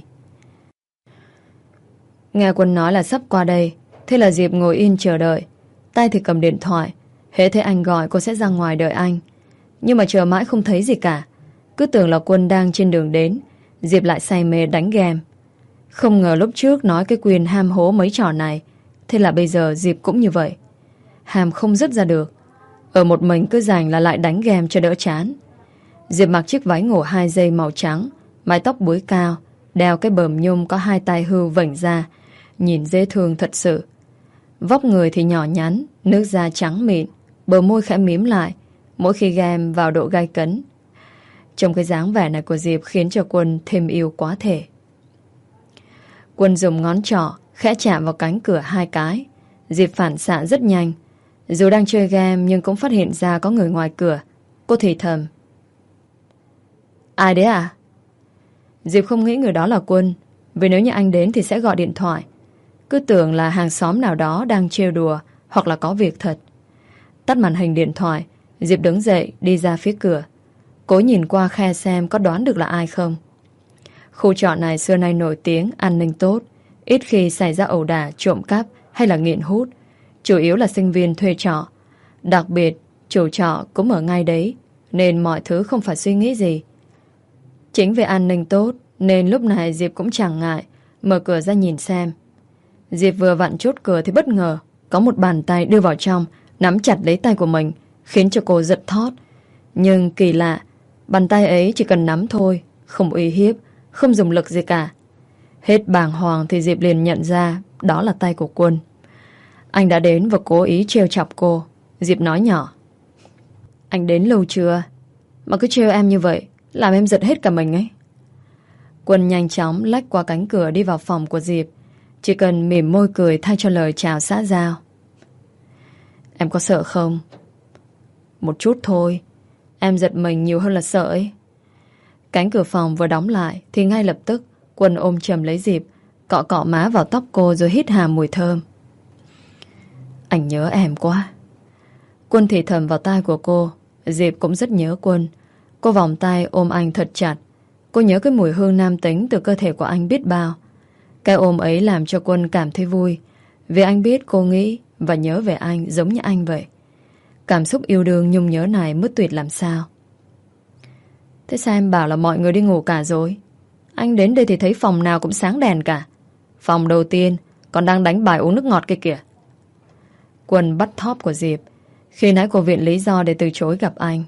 Nghe Quân nói là sắp qua đây. Thế là Diệp ngồi yên chờ đợi. Tay thì cầm điện thoại. Hễ thấy anh gọi cô sẽ ra ngoài đợi anh. Nhưng mà chờ mãi không thấy gì cả. Cứ tưởng là Quân đang trên đường đến. Diệp lại say mê đánh game. Không ngờ lúc trước nói cái quyền ham hố mấy trò này. Thế là bây giờ Diệp cũng như vậy. Ham không dứt ra được. Ở một mình cứ rảnh là lại đánh game cho đỡ chán. Diệp mặc chiếc váy ngủ hai dây màu trắng, mái tóc búi cao, đeo cái bờm nhung có hai tay hưu vảnh ra. Nhìn dễ thương thật sự. Vóc người thì nhỏ nhắn, nước da trắng mịn, bờ môi khẽ mím lại mỗi khi game vào độ gai cấn. Trong cái dáng vẻ này của Diệp khiến cho Quân thêm yêu quá thể. Quân dùng ngón trỏ khẽ chạm vào cánh cửa hai cái. Diệp phản xạ rất nhanh. Dù đang chơi game nhưng cũng phát hiện ra có người ngoài cửa. Cô thì thầm. Ai đấy à? Diệp không nghĩ người đó là Quân. Vì nếu như anh đến thì sẽ gọi điện thoại. Cứ tưởng là hàng xóm nào đó đang trêu đùa hoặc là có việc thật. Tắt màn hình điện thoại, Diệp đứng dậy đi ra phía cửa. Cố nhìn qua khe xem có đoán được là ai không. Khu trọ này xưa nay nổi tiếng an ninh tốt, ít khi xảy ra ẩu đả, trộm cắp hay là nghiện hút. Chủ yếu là sinh viên thuê trọ. Đặc biệt, chủ trọ cũng ở ngay đấy, nên mọi thứ không phải suy nghĩ gì. Chính vì an ninh tốt, nên lúc này Diệp cũng chẳng ngại mở cửa ra nhìn xem. Diệp vừa vặn chốt cửa thì bất ngờ có một bàn tay đưa vào trong, nắm chặt lấy tay của mình, khiến cho cô giật thót. Nhưng kỳ lạ, bàn tay ấy chỉ cần nắm thôi, không uy hiếp, không dùng lực gì cả. Hết bàng hoàng thì Diệp liền nhận ra đó là tay của Quân. Anh đã đến và cố ý trêu chọc cô, Diệp nói nhỏ. Anh đến lâu chưa mà cứ trêu em như vậy, làm em giật hết cả mình ấy. Quân nhanh chóng lách qua cánh cửa đi vào phòng của Diệp. Chỉ cần mỉm môi cười thay cho lời chào xã giao. Em có sợ không? Một chút thôi. Em giật mình nhiều hơn là sợ ấy. Cánh cửa phòng vừa đóng lại thì ngay lập tức Quân ôm chầm lấy Diệp, cọ cọ má vào tóc cô rồi hít hà mùi thơm. Anh nhớ em quá. Quân thì thầm vào tai của cô. Diệp cũng rất nhớ Quân. Cô vòng tay ôm anh thật chặt. Cô nhớ cái mùi hương nam tính từ cơ thể của anh biết bao. Cái ôm ấy làm cho Quân cảm thấy vui, vì anh biết cô nghĩ và nhớ về anh giống như anh vậy. Cảm xúc yêu đương nhung nhớ này mới tuyệt làm sao. Thế sao em bảo là mọi người đi ngủ cả rồi? Anh đến đây thì thấy phòng nào cũng sáng đèn cả. Phòng đầu tiên còn đang đánh bài uống nước ngọt kia kìa. Quân bắt thóp của Diệp. Khi nãy cô viện lý do để từ chối gặp anh.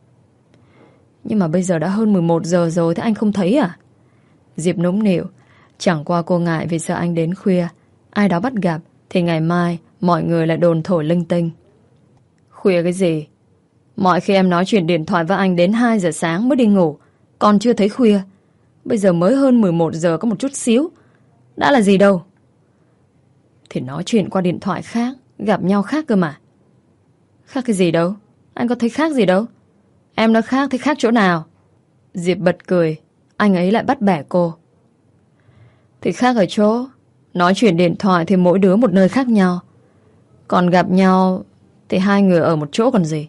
Nhưng mà bây giờ đã hơn mười một giờ rồi, thế anh không thấy à? Diệp nũng nịu. Chẳng qua cô ngại vì sợ anh đến khuya, ai đó bắt gặp thì ngày mai mọi người lại đồn thổi linh tinh. Khuya cái gì? Mọi khi em nói chuyện điện thoại với anh đến hai giờ sáng mới đi ngủ, còn chưa thấy khuya. Bây giờ mới hơn mười một giờ có một chút xíu, đã là gì đâu. Thì nói chuyện qua điện thoại khác, gặp nhau khác cơ mà. Khác cái gì đâu? Anh có thấy khác gì đâu? Em nói khác thì khác chỗ nào? Diệp bật cười. Anh ấy lại bắt bẻ cô. Thì khác ở chỗ nói chuyện điện thoại thì mỗi đứa một nơi khác nhau, còn gặp nhau thì hai người ở một chỗ còn gì.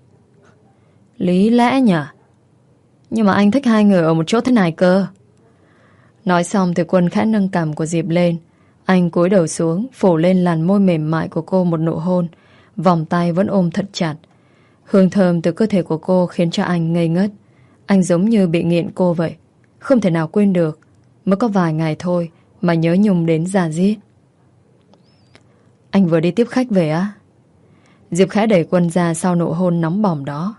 Lý lẽ nhỉ? Nhưng mà anh thích hai người ở một chỗ thế này cơ. Nói xong thì Quân khẽ nâng cằm của Diệp lên. Anh cúi đầu xuống, phủ lên làn môi mềm mại của cô một nụ hôn. Vòng tay vẫn ôm thật chặt. Hương thơm từ cơ thể của cô khiến cho anh ngây ngất. Anh giống như bị nghiện cô vậy, không thể nào quên được. Mới có vài ngày thôi mà nhớ nhung đến già diết. Anh vừa đi tiếp khách về á? Diệp khẽ đẩy Quân ra sau nụ hôn nóng bỏng đó.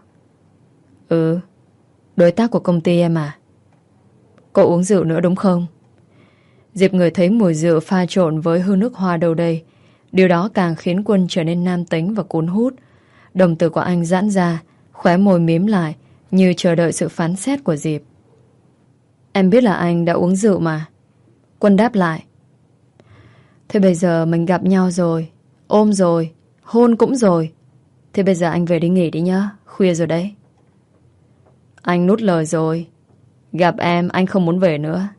Ừ, đối tác của công ty em à. Cô uống rượu nữa đúng không? Diệp ngửi thấy mùi rượu pha trộn với hương nước hoa đâu đây. Điều đó càng khiến Quân trở nên nam tính và cuốn hút. Đồng tử của anh giãn ra, khóe môi mím lại, như chờ đợi sự phán xét của Diệp. Em biết là anh đã uống rượu mà. Quân đáp lại. Thế bây giờ mình gặp nhau rồi, ôm rồi, hôn cũng rồi. Thế bây giờ anh về đi nghỉ đi nhá, khuya rồi đấy. Anh nuốt lời rồi. Gặp em anh không muốn về nữa.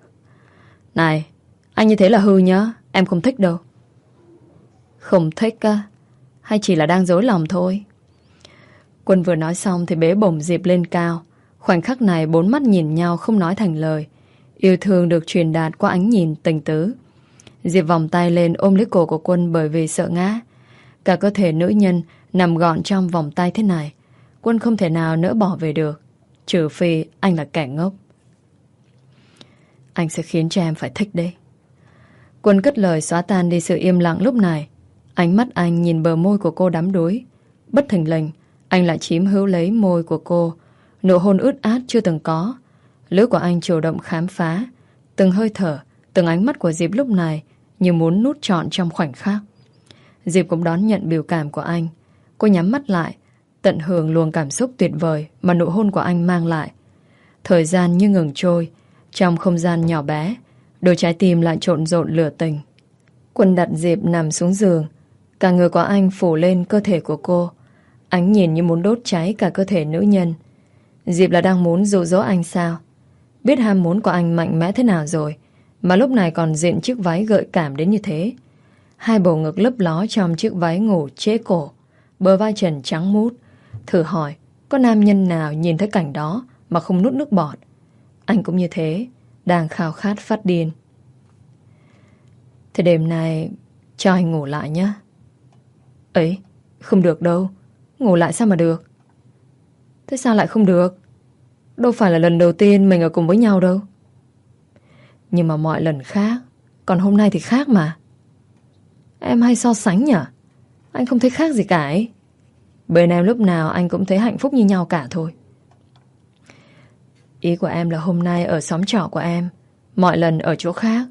Này, anh như thế là hư nhá. Em không thích đâu. Không thích á? Hay chỉ là đang dối lòng thôi? Quân vừa nói xong thì bế bổng Diệp lên cao. Khoảnh khắc này bốn mắt nhìn nhau không nói thành lời. Yêu thương được truyền đạt qua ánh nhìn tình tứ. Diệp vòng tay lên ôm lấy cổ của Quân bởi vì sợ ngã. Cả cơ thể nữ nhân nằm gọn trong vòng tay thế này. Quân không thể nào nỡ bỏ về được, trừ phi anh là kẻ ngốc. Anh sẽ khiến cho em phải thích đấy. Quân cất lời xóa tan đi sự im lặng lúc này. Ánh mắt anh nhìn bờ môi của cô đắm đuối. Bất thình lình anh lại chiếm hữu lấy môi của cô. Nụ hôn ướt át chưa từng có. Lưỡi của anh chủ động khám phá. Từng hơi thở, từng ánh mắt của Diệp lúc này như muốn nuốt trọn trong khoảnh khắc. Diệp cũng đón nhận biểu cảm của anh. Cô nhắm mắt lại, tận hưởng luồng cảm xúc tuyệt vời mà nụ hôn của anh mang lại. Thời gian như ngừng trôi. Trong không gian nhỏ bé, đôi trái tim lại trộn rộn lửa tình. Quân đặt Diệp nằm xuống giường. Cả người của anh phủ lên cơ thể của cô. Ánh nhìn như muốn đốt cháy cả cơ thể nữ nhân. Diệp là đang muốn dụ dỗ anh sao? Biết ham muốn của anh mạnh mẽ thế nào rồi mà lúc này còn diện chiếc váy gợi cảm đến như thế. Hai bầu ngực lấp ló trong chiếc váy ngủ trễ cổ, bờ vai trần trắng mút. Thử hỏi, có nam nhân nào nhìn thấy cảnh đó mà không nuốt nước bọt? Anh cũng như thế, đang khao khát phát điên. Thế đêm nay cho anh ngủ lại nhé. Ấy, không được đâu. Ngủ lại sao mà được? Thế sao lại không được? Đâu phải là lần đầu tiên mình ở cùng với nhau đâu. Nhưng mà mọi lần khác, còn hôm nay thì khác mà. Em hay so sánh nhỉ? Anh không thấy khác gì cả ấy. Bên em lúc nào anh cũng thấy hạnh phúc như nhau cả thôi. Ý của em là hôm nay ở xóm trọ của em, mọi lần ở chỗ khác.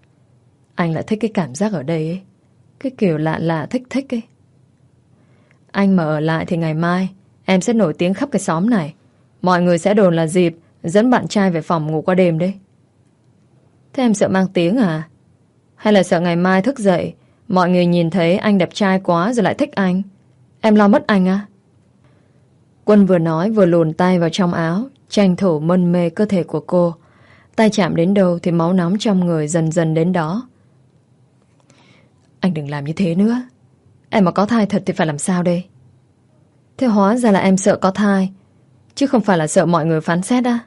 Anh lại thích cái cảm giác ở đây ấy. Cái kiểu lạ lạ thích thích ấy. Anh mà ở lại thì ngày mai em sẽ nổi tiếng khắp cái xóm này. Mọi người sẽ đồn là Diệp dẫn bạn trai về phòng ngủ qua đêm đấy. Thế em sợ mang tiếng à? Hay là sợ ngày mai thức dậy mọi người nhìn thấy anh đẹp trai quá rồi lại thích anh? Em lo mất anh à? Quân vừa nói vừa luồn tay vào trong áo, tranh thủ mân mê cơ thể của cô. Tay chạm đến đâu thì máu nóng trong người dần dần đến đó. Anh đừng làm như thế nữa. Em mà có thai thật thì phải làm sao đây? Thế hóa ra là em sợ có thai, chứ không phải là sợ mọi người phán xét á?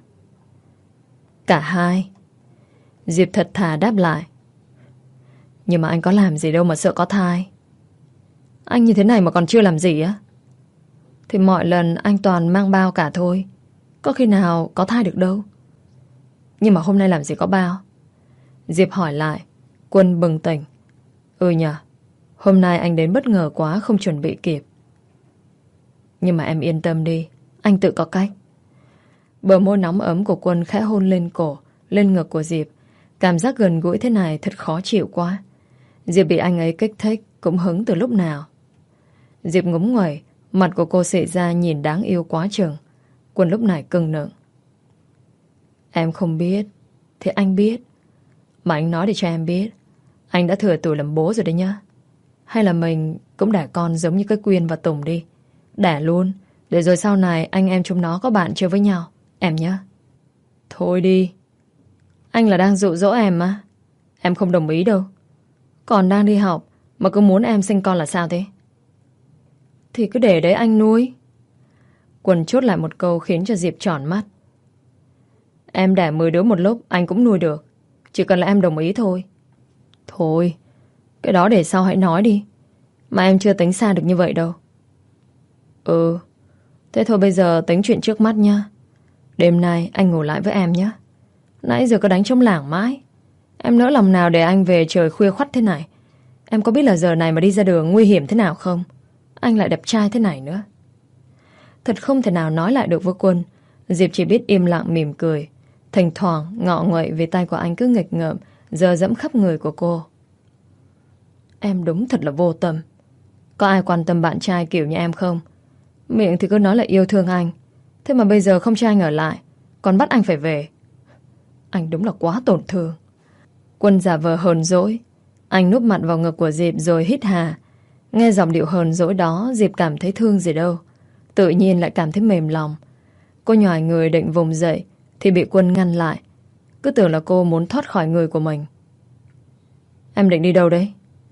Cả hai. Diệp thật thà đáp lại. Nhưng mà anh có làm gì đâu mà sợ có thai. Anh như thế này mà còn chưa làm gì á? Thì mọi lần anh toàn mang bao cả thôi, có khi nào có thai được đâu. Nhưng mà hôm nay làm gì có bao? Diệp hỏi lại. Quân bừng tỉnh. Ừ nhờ, hôm nay anh đến bất ngờ quá, không chuẩn bị kịp. Nhưng mà em yên tâm đi, anh tự có cách. Bờ môi nóng ấm của Quân khẽ hôn lên cổ, lên ngực của Diệp. Cảm giác gần gũi thế này thật khó chịu quá. Diệp bị anh ấy kích thích cũng hứng từ lúc nào. Diệp ngúng nguẩy, mặt của cô xệ ra nhìn đáng yêu quá chừng. Quân lúc này cưng nựng. Em không biết thì anh biết. Mà anh nói để cho em biết, anh đã thừa tuổi làm bố rồi đấy nhá. Hay là mình cũng đẻ con giống như cái Quyên và Tùng đi. Đẻ luôn, để rồi sau này anh em chúng nó có bạn chơi với nhau. Em nhá. Thôi đi. Anh là đang dụ dỗ em mà. Em không đồng ý đâu. Còn đang đi học mà cứ muốn em sinh con là sao thế? Thì cứ để đấy anh nuôi. Quân chốt lại một câu khiến cho Diệp tròn mắt. Em đẻ mười đứa một lúc anh cũng nuôi được, chỉ cần là em đồng ý thôi. Thôi, cái đó để sau hãy nói đi. Mà em chưa tính xa được như vậy đâu. Ừ, thế thôi bây giờ tính chuyện trước mắt nha. Đêm nay anh ngủ lại với em nhé. Nãy giờ có đánh trong lảng mãi. Em nỡ lòng nào để anh về trời khuya khoắt thế này. Em có biết là giờ này mà đi ra đường nguy hiểm thế nào không? Anh lại đẹp trai thế này nữa. Thật không thể nào nói lại được với Quân. Diệp chỉ biết im lặng mỉm cười. Thỉnh thoảng ngọ nguậy vì tay của anh cứ nghịch ngợm giờ dẫm khắp người của cô. Em đúng thật là vô tâm. Có ai quan tâm bạn trai kiểu như em không? Miệng thì cứ nói là yêu thương anh, thế mà bây giờ không cho anh ở lại, còn bắt anh phải về. Anh đúng là quá tổn thương. Quân giả vờ hờn dỗi. Anh núp mặt vào ngực của Diệp rồi hít hà. Nghe giọng điệu hờn dỗi đó, Diệp cảm thấy thương gì đâu, tự nhiên lại cảm thấy mềm lòng. Cô nhòi người định vùng dậy thì bị Quân ngăn lại. Cứ tưởng là cô muốn thoát khỏi người của mình. Em định đi đâu đấy?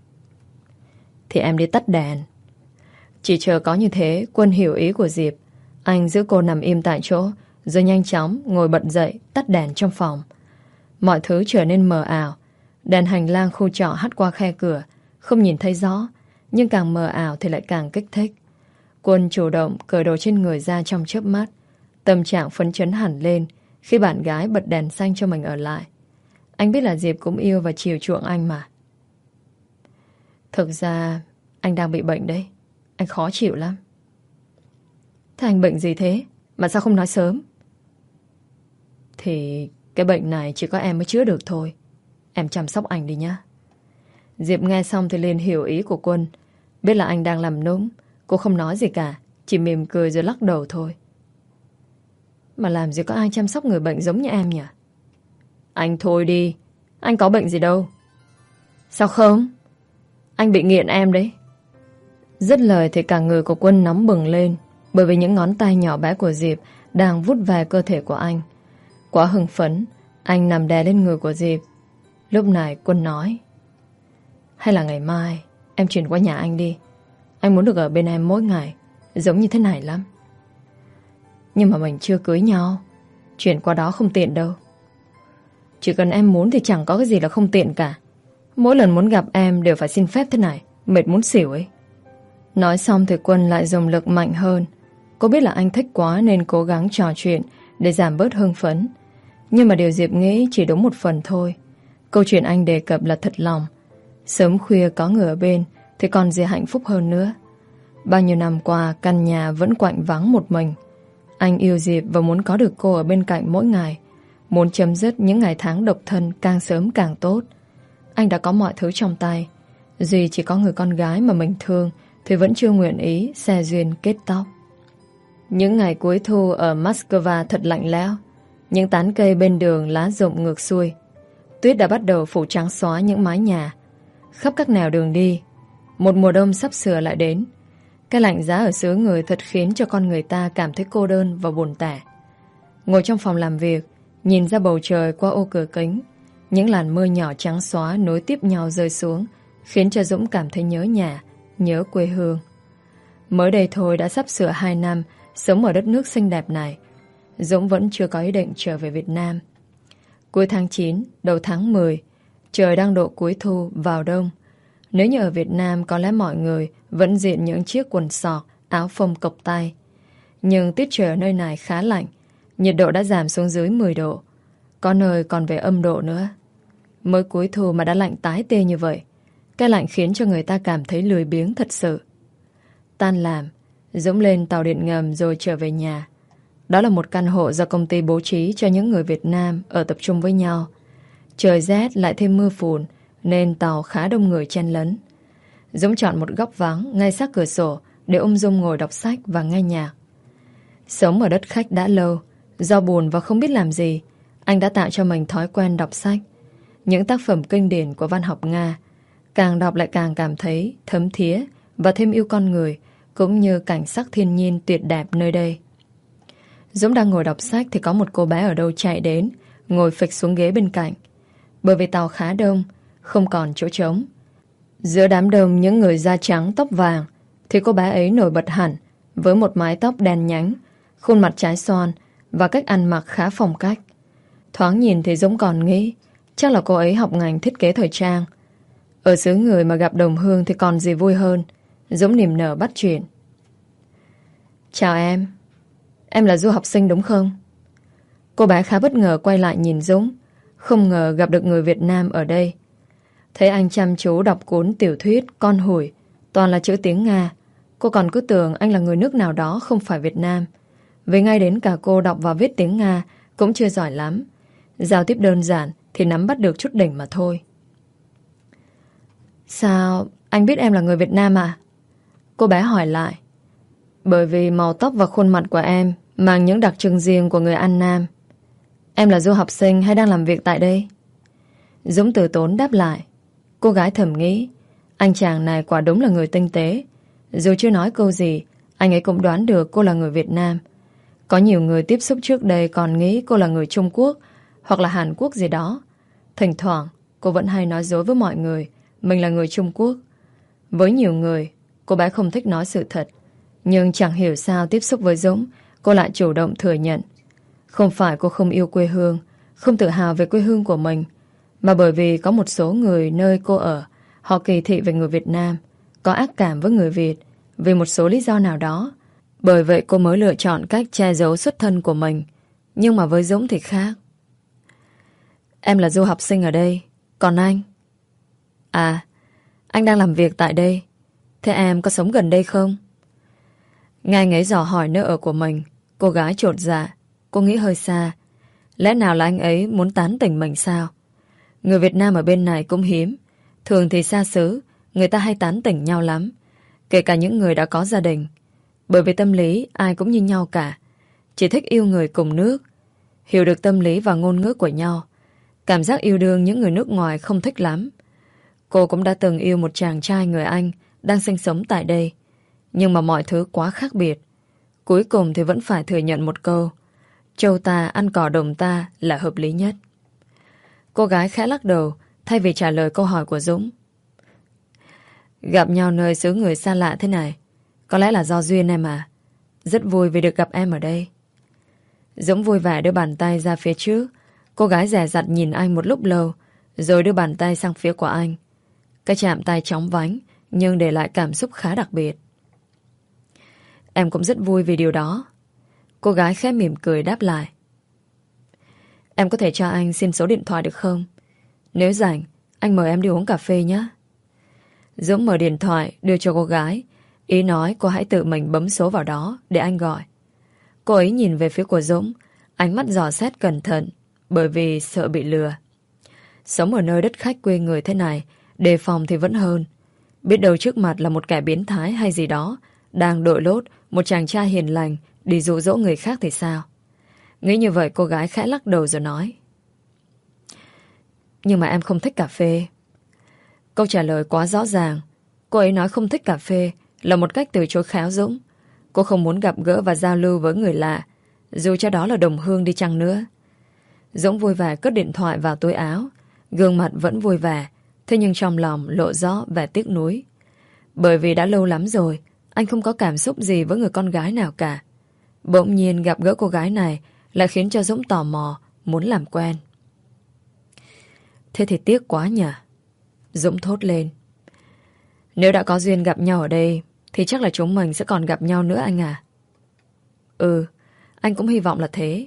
Thì em đi tắt đèn. Chỉ chờ có như thế Quân hiểu ý của Diệp. Anh giữ cô nằm im tại chỗ, rồi nhanh chóng ngồi bật dậy tắt đèn trong phòng. Mọi thứ trở nên mờ ảo. Đèn hành lang khu trọ hắt qua khe cửa, không nhìn thấy rõ, nhưng càng mờ ảo thì lại càng kích thích. Quân chủ động cởi đồ trên người ra trong chớp mắt. Tâm trạng phấn chấn hẳn lên khi bạn gái bật đèn xanh cho mình ở lại. Anh biết là Diệp cũng yêu và chiều chuộng anh mà. Thực ra anh đang bị bệnh đấy. Anh khó chịu lắm. Thế anh bệnh gì thế? Mà sao không nói sớm? Thì cái bệnh này chỉ có em mới chữa được thôi. Em chăm sóc anh đi nhá. Diệp nghe xong thì liền hiểu ý của Quân. Biết là anh đang làm nũng. Cô không nói gì cả, chỉ mỉm cười rồi lắc đầu thôi. Mà làm gì có ai chăm sóc người bệnh giống như em nhỉ? Anh thôi đi. Anh có bệnh gì đâu. Sao không? Anh bị nghiện em đấy. Dứt lời thì cả người của Quân nóng bừng lên, bởi vì những ngón tay nhỏ bé của Diệp đang vuốt về cơ thể của anh. Quá hưng phấn, anh nằm đè lên người của Diệp. Lúc này Quân nói: hay là ngày mai em chuyển qua nhà anh đi. Anh muốn được ở bên em mỗi ngày, giống như thế này lắm. Nhưng mà mình chưa cưới nhau, chuyển qua đó không tiện đâu. Chỉ cần em muốn thì chẳng có cái gì là không tiện cả. Mỗi lần muốn gặp em đều phải xin phép thế này, mệt muốn xỉu ấy. Nói xong thì Quân lại dùng lực mạnh hơn. Cô biết là anh thích quá nên cố gắng trò chuyện để giảm bớt hưng phấn. Nhưng mà điều Diệp nghĩ chỉ đúng một phần thôi. Câu chuyện anh đề cập là thật lòng. Sớm khuya có người ở bên thì còn gì hạnh phúc hơn nữa. Bao nhiêu năm qua căn nhà vẫn quạnh vắng một mình. Anh yêu Diệp và muốn có được cô ở bên cạnh mỗi ngày. Muốn chấm dứt những ngày tháng độc thân càng sớm càng tốt. Anh đã có mọi thứ trong tay. Duy chỉ có người con gái mà mình thương Thùy vẫn chưa nguyện ý xe duyên kết tóc. Những ngày cuối thu ở Moscow thật lạnh lẽo. Những tán cây bên đường lá rụng ngược xuôi. Tuyết đã bắt đầu phủ trắng xóa những mái nhà. Khắp các nẻo đường đi, một mùa đông sắp sửa lại đến. Cái lạnh giá ở xứ người thật khiến cho con người ta cảm thấy cô đơn và buồn tẻ. Ngồi trong phòng làm việc, nhìn ra bầu trời qua ô cửa kính, những làn mưa nhỏ trắng xóa nối tiếp nhau rơi xuống, khiến cho Dũng cảm thấy nhớ nhà, nhớ quê hương. Mới đây thôi đã sắp sửa hai năm sống ở đất nước xinh đẹp này. Dũng vẫn chưa có ý định trở về Việt Nam. Cuối tháng chín, đầu tháng mười, trời đang độ cuối thu vào đông. Nếu như ở Việt Nam có lẽ mọi người vẫn diện những chiếc quần sọt, áo phông cộc tay. Nhưng tiết trời ở nơi này khá lạnh, nhiệt độ đã giảm xuống dưới mười độ. Có nơi còn về âm độ nữa. Mới cuối thu mà đã lạnh tái tê như vậy. Cái lạnh khiến cho người ta cảm thấy lười biếng thật sự. Tan làm, Dũng lên tàu điện ngầm rồi trở về nhà. Đó là một căn hộ do công ty bố trí cho những người Việt Nam ở tập trung với nhau. Trời rét lại thêm mưa phùn nên tàu khá đông người chen lấn. Dũng chọn một góc vắng ngay sát cửa sổ để ung dung ngồi đọc sách và nghe nhạc. Sống ở đất khách đã lâu, do buồn và không biết làm gì, anh đã tạo cho mình thói quen đọc sách. Những tác phẩm kinh điển của văn học Nga. Càng đọc lại càng cảm thấy thấm thía và thêm yêu con người, cũng như cảnh sắc thiên nhiên tuyệt đẹp nơi đây. Dũng đang ngồi đọc sách thì có một cô bé ở đâu chạy đến, ngồi phịch xuống ghế bên cạnh. Bởi vì tàu khá đông, không còn chỗ trống. Giữa đám đông những người da trắng tóc vàng thì cô bé ấy nổi bật hẳn, với một mái tóc đen nhánh, khuôn mặt trái xoan và cách ăn mặc khá phong cách. Thoáng nhìn thì Dũng còn nghĩ chắc là cô ấy học ngành thiết kế thời trang. Ở xứ người mà gặp đồng hương thì còn gì vui hơn. Dũng niềm nở bắt chuyện. Chào em. Em là du học sinh đúng không? Cô bé khá bất ngờ quay lại nhìn Dũng. Không ngờ gặp được người Việt Nam ở đây. Thấy anh chăm chú đọc cuốn tiểu thuyết Con Hủi, toàn là chữ tiếng Nga. Cô còn cứ tưởng anh là người nước nào đó không phải Việt Nam. Vì ngay đến cả cô đọc và viết tiếng Nga cũng chưa giỏi lắm. Giao tiếp đơn giản thì nắm bắt được chút đỉnh mà thôi. Sao anh biết em là người Việt Nam à? Cô bé hỏi lại. Bởi vì màu tóc và khuôn mặt của em mang những đặc trưng riêng của người An Nam. Em là du học sinh hay đang làm việc tại đây? Dũng từ tốn đáp lại. Cô gái thầm nghĩ anh chàng này quả đúng là người tinh tế. Dù chưa nói câu gì, anh ấy cũng đoán được cô là người Việt Nam. Có nhiều người tiếp xúc trước đây còn nghĩ cô là người Trung Quốc hoặc là Hàn Quốc gì đó. Thỉnh thoảng cô vẫn hay nói dối với mọi người mình là người Trung Quốc. Với nhiều người, cô bé không thích nói sự thật. Nhưng chẳng hiểu sao tiếp xúc với Dũng, cô lại chủ động thừa nhận. Không phải cô không yêu quê hương, không tự hào về quê hương của mình, mà bởi vì có một số người nơi cô ở, họ kỳ thị về người Việt Nam, có ác cảm với người Việt vì một số lý do nào đó. Bởi vậy cô mới lựa chọn cách che giấu xuất thân của mình. Nhưng mà với Dũng thì khác. Em là du học sinh ở đây. Còn anh? À, anh đang làm việc tại đây. Thế em có sống gần đây không? Nghe anh ấy dò hỏi nơi ở của mình, cô gái chột dạ. Cô nghĩ hơi xa. Lẽ nào là anh ấy muốn tán tỉnh mình sao? Người Việt Nam ở bên này cũng hiếm. Thường thì xa xứ, người ta hay tán tỉnh nhau lắm. Kể cả những người đã có gia đình. Bởi vì tâm lý ai cũng như nhau cả. Chỉ thích yêu người cùng nước. Hiểu được tâm lý và ngôn ngữ của nhau. Cảm giác yêu đương những người nước ngoài không thích lắm. Cô cũng đã từng yêu một chàng trai người Anh đang sinh sống tại đây. Nhưng mà mọi thứ quá khác biệt. Cuối cùng thì vẫn phải thừa nhận một câu: trâu ta ăn cỏ đồng ta là hợp lý nhất. Cô gái khẽ lắc đầu thay vì trả lời câu hỏi của Dũng. Gặp nhau nơi xứ người xa lạ thế này, có lẽ là do duyên em à. Rất vui vì được gặp em ở đây. Dũng vui vẻ đưa bàn tay ra phía trước. Cô gái dè dặt nhìn anh một lúc lâu, rồi đưa bàn tay sang phía của anh. Cái chạm tay chóng vánh, nhưng để lại cảm xúc khá đặc biệt. Em cũng rất vui vì điều đó. Cô gái khẽ mỉm cười đáp lại. Em có thể cho anh xin số điện thoại được không? Nếu rảnh, anh mời em đi uống cà phê nhé. Dũng mở điện thoại đưa cho cô gái, ý nói cô hãy tự mình bấm số vào đó để anh gọi. Cô ấy nhìn về phía của Dũng, ánh mắt dò xét cẩn thận, bởi vì sợ bị lừa. Sống ở nơi đất khách quê người thế này, đề phòng thì vẫn hơn. Biết đâu trước mặt là một kẻ biến thái hay gì đó đang đội lốt một chàng trai hiền lành đi dụ dỗ người khác thì sao? Nghĩ như vậy cô gái khẽ lắc đầu rồi nói: Nhưng mà em không thích cà phê. Câu trả lời quá rõ ràng. Cô ấy nói không thích cà phê là một cách từ chối khéo Dũng. Cô không muốn gặp gỡ và giao lưu với người lạ, dù cho đó là đồng hương đi chăng nữa. Dũng vui vẻ cất điện thoại vào túi áo, gương mặt vẫn vui vẻ, thế nhưng trong lòng lộ rõ vẻ tiếc nuối. Bởi vì đã lâu lắm rồi anh không có cảm xúc gì với người con gái nào cả. Bỗng nhiên gặp gỡ cô gái này lại khiến cho Dũng tò mò, muốn làm quen. Thế thì tiếc quá nhỉ? Dũng thốt lên. Nếu đã có duyên gặp nhau ở đây thì chắc là chúng mình sẽ còn gặp nhau nữa anh à. Ừ, anh cũng hy vọng là thế.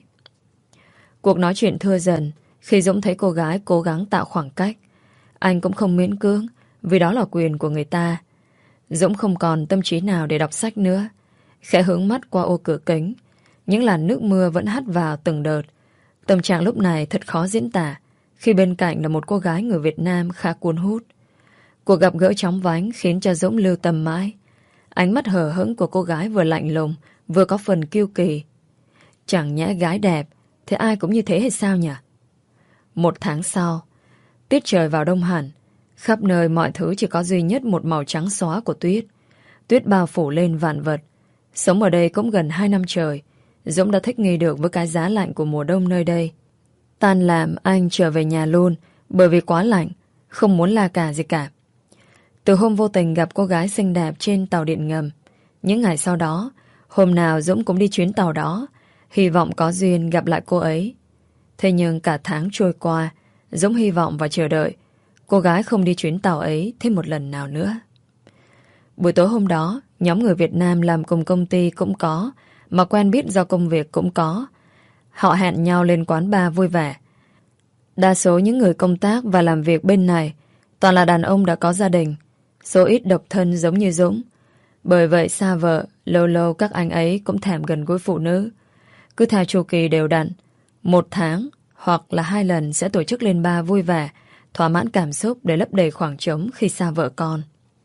Cuộc nói chuyện thưa dần. Khi Dũng thấy cô gái cố gắng tạo khoảng cách, anh cũng không miễn cưỡng, vì đó là quyền của người ta. Dũng không còn tâm trí nào để đọc sách nữa. Khẽ hướng mắt qua ô cửa kính, những làn nước mưa vẫn hắt vào từng đợt. Tâm trạng lúc này thật khó diễn tả, khi bên cạnh là một cô gái người Việt Nam khá cuốn hút. Cuộc gặp gỡ chóng vánh khiến cho Dũng lưu tâm mãi. Ánh mắt hờ hững của cô gái vừa lạnh lùng, vừa có phần kiêu kỳ. Chẳng nhẽ gái đẹp thì ai cũng như thế hay sao nhỉ? Một tháng sau, tiết trời vào đông hẳn. Khắp nơi mọi thứ chỉ có duy nhất một màu trắng xóa của tuyết. Tuyết bao phủ lên vạn vật. Sống ở đây cũng gần hai năm trời, Dũng đã thích nghi được với cái giá lạnh của mùa đông nơi đây. Tan làm anh trở về nhà luôn, bởi vì quá lạnh, không muốn la cà gì cả. Từ hôm vô tình gặp cô gái xinh đẹp trên tàu điện ngầm, những ngày sau đó, hôm nào Dũng cũng đi chuyến tàu đó, hy vọng có duyên gặp lại cô ấy. Thế nhưng cả tháng trôi qua, Dũng hy vọng và chờ đợi cô gái không đi chuyến tàu ấy thêm một lần nào nữa. Buổi tối hôm đó, nhóm người Việt Nam làm cùng công ty cũng có, mà quen biết do công việc cũng có. Họ hẹn nhau lên quán bar vui vẻ. Đa số những người công tác và làm việc bên này toàn là đàn ông đã có gia đình, số ít độc thân giống như Dũng. Bởi vậy xa vợ, lâu lâu các anh ấy cũng thèm gần gũi phụ nữ. Cứ theo chu kỳ đều đặn, một tháng hoặc là hai lần sẽ tổ chức lên bar vui vẻ, thỏa mãn cảm xúc để lấp đầy khoảng trống khi xa vợ con.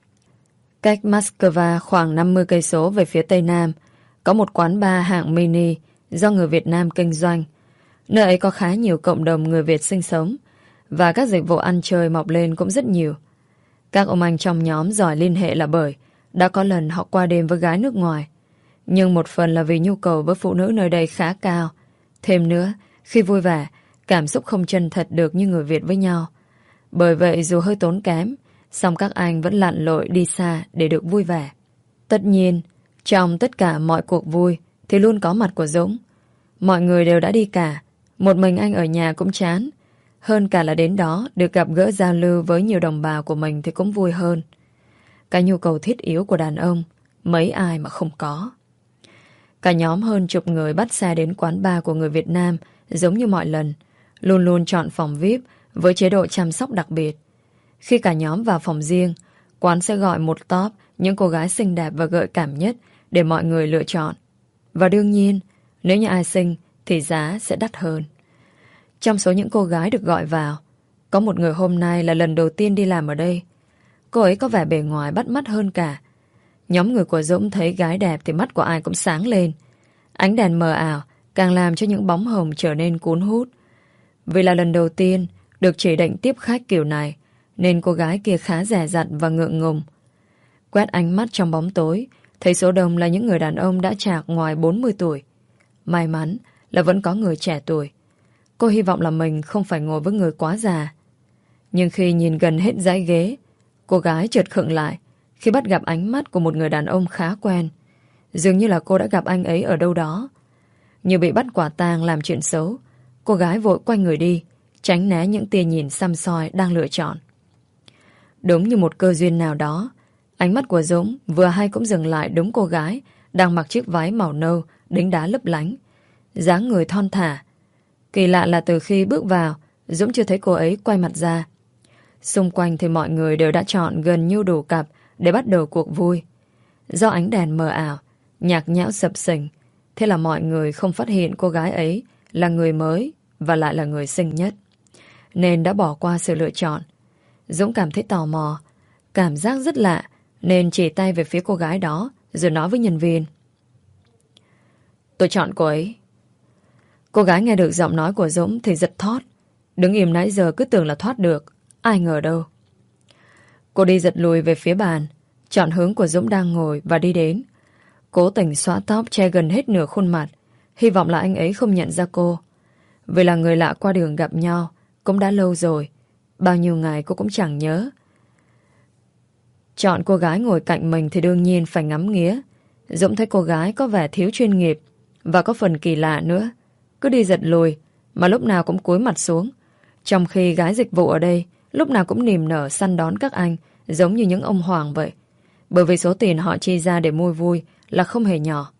Cách Moscow khoảng năm mươi cây số về phía tây nam, có một quán bar hạng mini do người Việt Nam kinh doanh. Nơi ấy có khá nhiều cộng đồng người Việt sinh sống, và các dịch vụ ăn chơi mọc lên cũng rất nhiều. Các ông anh trong nhóm giỏi liên hệ là bởi đã có lần họ qua đêm với gái nước ngoài. Nhưng một phần là vì nhu cầu với phụ nữ nơi đây khá cao. Thêm nữa, khi vui vẻ, cảm xúc không chân thật được như người Việt với nhau. Bởi vậy dù hơi tốn kém, song các anh vẫn lặn lội đi xa để được vui vẻ. Tất nhiên, trong tất cả mọi cuộc vui thì luôn có mặt của Dũng. Mọi người đều đã đi cả, một mình anh ở nhà cũng chán. Hơn cả là đến đó được gặp gỡ giao lưu với nhiều đồng bào của mình thì cũng vui hơn. Cái nhu cầu thiết yếu của đàn ông, mấy ai mà không có. Cả nhóm hơn chục người bắt xe đến quán bar của người Việt Nam giống như mọi lần, luôn luôn chọn phòng vi ai pi với chế độ chăm sóc đặc biệt. Khi cả nhóm vào phòng riêng, quán sẽ gọi một top những cô gái xinh đẹp và gợi cảm nhất để mọi người lựa chọn. Và đương nhiên, nếu như ai xinh thì giá sẽ đắt hơn. Trong số những cô gái được gọi vào, có một người hôm nay là lần đầu tiên đi làm ở đây. Cô ấy có vẻ bề ngoài bắt mắt hơn cả. Nhóm người của Dũng thấy gái đẹp thì mắt của ai cũng sáng lên. Ánh đèn mờ ảo càng làm cho những bóng hồng trở nên cuốn hút. Vì là lần đầu tiên được chỉ định tiếp khách kiểu này, nên cô gái kia khá dè dặt và ngượng ngùng. Quét ánh mắt trong bóng tối, thấy số đông là những người đàn ông đã chạc ngoài bốn mươi tuổi. May mắn là vẫn có người trẻ tuổi. Cô hy vọng là mình không phải ngồi với người quá già. Nhưng khi nhìn gần hết dãy ghế, cô gái chợt khựng lại khi bắt gặp ánh mắt của một người đàn ông khá quen. Dường như là cô đã gặp anh ấy ở đâu đó. Như bị bắt quả tang làm chuyện xấu, cô gái vội quay người đi, tránh né những tia nhìn săm soi đang lựa chọn. Đúng như một cơ duyên nào đó, ánh mắt của Dũng vừa hay cũng dừng lại đúng cô gái đang mặc chiếc váy màu nâu đính đá lấp lánh, dáng người thon thả. Kỳ lạ là từ khi bước vào, Dũng chưa thấy cô ấy quay mặt ra. Xung quanh thì mọi người đều đã chọn gần như đủ cặp để bắt đầu cuộc vui. Do ánh đèn mờ ảo, nhạc nhẽo sập sình, thế là mọi người không phát hiện cô gái ấy là người mới và lại là người xinh nhất, nên đã bỏ qua sự lựa chọn. Dũng cảm thấy tò mò. cảm giác rất lạ, nên chỉ tay về phía cô gái đó, rồi nói với nhân viên. Tôi chọn cô ấy. Cô gái nghe được giọng nói của Dũng thì giật thót. Đứng im nãy giờ cứ tưởng là thoát được, ai ngờ đâu. Cô đi giật lùi về phía bàn, chọn hướng của Dũng đang ngồi và đi đến. Cố tình xõa tóc che gần hết nửa khuôn mặt, hy vọng là anh ấy không nhận ra cô. Vì là người lạ qua đường gặp nhau, cũng đã lâu rồi, bao nhiêu ngày cô cũng chẳng nhớ. Chọn cô gái ngồi cạnh mình thì đương nhiên phải ngắm nghía. Dũng thấy cô gái có vẻ thiếu chuyên nghiệp và có phần kỳ lạ nữa. Cứ đi giật lùi mà lúc nào cũng cúi mặt xuống. Trong khi gái dịch vụ ở đây lúc nào cũng niềm nở săn đón các anh, giống như những ông hoàng vậy. Bởi vì số tiền họ chi ra để mua vui là không hề nhỏ.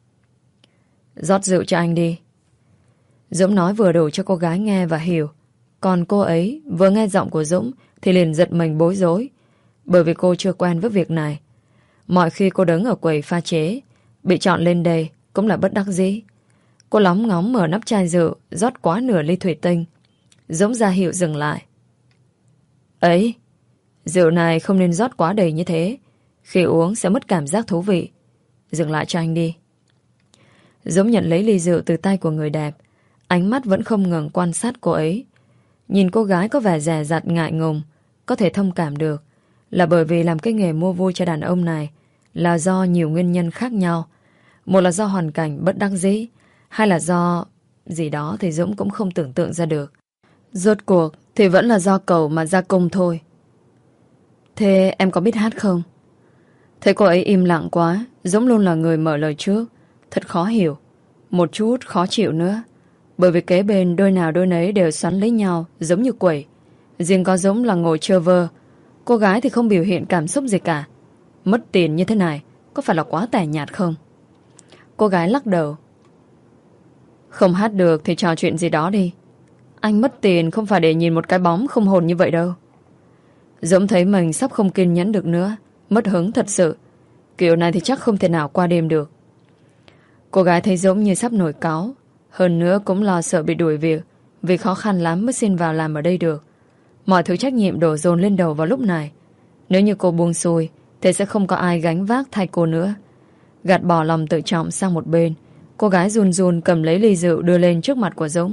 Rót rượu cho anh đi. Dũng nói vừa đủ cho cô gái nghe và hiểu. Còn cô ấy vừa nghe giọng của Dũng thì liền giật mình bối rối. Bởi vì cô chưa quen với việc này. Mọi khi cô đứng ở quầy pha chế, bị chọn lên đây cũng là bất đắc dĩ. Cô lóng ngóng mở nắp chai rượu, rót quá nửa ly thủy tinh. Dũng ra hiệu dừng lại. Ấy, rượu này không nên rót quá đầy như thế. Khi uống sẽ mất cảm giác thú vị. Dừng lại cho anh đi. Dũng nhận lấy ly rượu từ tay của người đẹp. Ánh mắt vẫn không ngừng quan sát cô ấy. Nhìn cô gái có vẻ dè dặt ngại ngùng, có thể thông cảm được. Là bởi vì làm cái nghề mua vui cho đàn ông này là do nhiều nguyên nhân khác nhau. Một là do hoàn cảnh bất đắc dĩ, hai là do gì đó thì Dũng cũng không tưởng tượng ra được. Rốt cuộc thì vẫn là do cầu mà ra công thôi. Thế em có biết hát không? Thấy cô ấy im lặng quá, Dũng luôn là người mở lời trước. Thật khó hiểu, một chút khó chịu nữa. Bởi vì kế bên đôi nào đôi nấy đều xoắn lấy nhau giống như quẩy. Riêng có Dũng là ngồi chơ vơ. Cô gái thì không biểu hiện cảm xúc gì cả. Mất tiền như thế này có phải là quá tẻ nhạt không? Cô gái lắc đầu. Không hát được thì trò chuyện gì đó đi. Anh mất tiền không phải để nhìn một cái bóng không hồn như vậy đâu. Dũng thấy mình sắp không kiên nhẫn được nữa. Mất hứng thật sự. Kiểu này thì chắc không thể nào qua đêm được. Cô gái thấy Dũng như sắp nổi cáu. Hơn nữa cũng lo sợ bị đuổi việc, vì khó khăn lắm mới xin vào làm ở đây được. Mọi thứ trách nhiệm đổ dồn lên đầu vào lúc này. Nếu như cô buông xuôi thì sẽ không có ai gánh vác thay cô nữa. Gạt bỏ lòng tự trọng sang một bên, cô gái run run cầm lấy ly rượu đưa lên trước mặt của Dũng.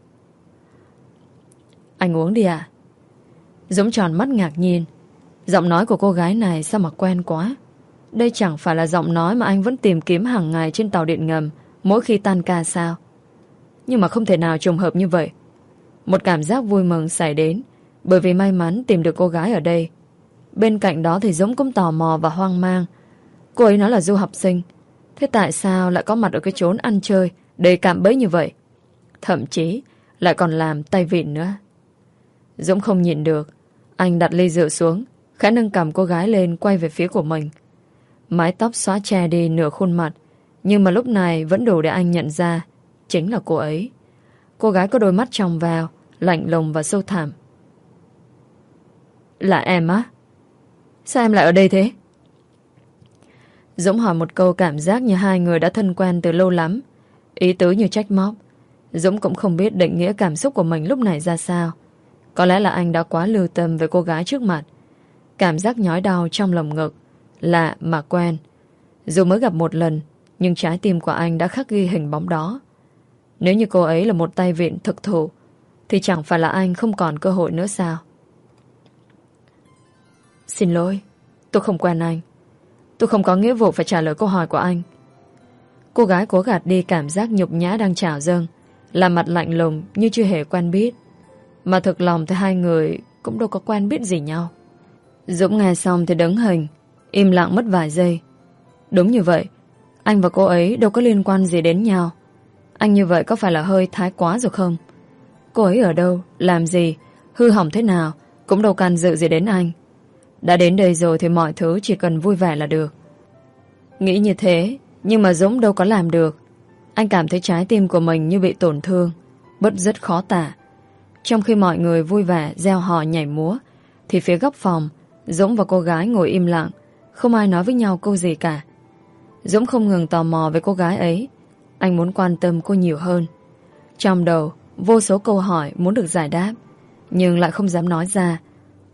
Anh uống đi ạ. Dũng tròn mắt ngạc nhiên. Giọng nói của cô gái này sao mà quen quá. Đây chẳng phải là giọng nói mà anh vẫn tìm kiếm hàng ngày trên tàu điện ngầm mỗi khi tan ca sao? Nhưng mà không thể nào trùng hợp như vậy. Một cảm giác vui mừng xảy đến bởi vì may mắn tìm được cô gái ở đây. Bên cạnh đó thì Dũng cũng tò mò và hoang mang. Cô ấy nói là du học sinh. Thế tại sao lại có mặt ở cái chốn ăn chơi đầy cạm bẫy như vậy? Thậm chí lại còn làm tay vịn nữa. Dũng không nhịn được. Anh đặt ly rượu xuống, khẽ nâng cầm cô gái lên quay về phía của mình. Mái tóc xóa che đi nửa khuôn mặt, nhưng mà lúc này vẫn đủ để anh nhận ra chính là cô ấy. Cô gái có đôi mắt trong veo, lạnh lùng và sâu thẳm. Là em á? Sao em lại ở đây thế? Dũng hỏi một câu cảm giác như hai người đã thân quen từ lâu lắm. Ý tứ như trách móc. Dũng cũng không biết định nghĩa cảm xúc của mình lúc này ra sao. Có lẽ là anh đã quá lưu tâm về cô gái trước mặt. Cảm giác nhói đau trong lồng ngực, lạ mà quen. Dù mới gặp một lần, nhưng trái tim của anh đã khắc ghi hình bóng đó. Nếu như cô ấy là một tay vịn thực thụ, thì chẳng phải là anh không còn cơ hội nữa sao? Xin lỗi, tôi không quen anh. Tôi không có nghĩa vụ phải trả lời câu hỏi của anh. Cô gái cố gạt đi cảm giác nhục nhã đang trào dâng, làm mặt lạnh lùng như chưa hề quen biết. Mà thực lòng thì hai người cũng đâu có quen biết gì nhau. Dũng nghe xong thì đứng hình, im lặng mất vài giây. Đúng như vậy, anh và cô ấy đâu có liên quan gì đến nhau. Anh như vậy có phải là hơi thái quá rồi không? Cô ấy ở đâu, làm gì, hư hỏng thế nào cũng đâu can dự gì đến anh. Đã đến đây rồi thì mọi thứ chỉ cần vui vẻ là được. Nghĩ như thế, nhưng mà Dũng đâu có làm được. Anh cảm thấy trái tim của mình như bị tổn thương, bứt rứt khó tả. Trong khi mọi người vui vẻ reo hò nhảy múa, thì phía góc phòng, Dũng và cô gái ngồi im lặng, không ai nói với nhau câu gì cả. Dũng không ngừng tò mò về cô gái ấy. Anh muốn quan tâm cô nhiều hơn. Trong đầu vô số câu hỏi muốn được giải đáp, nhưng lại không dám nói ra.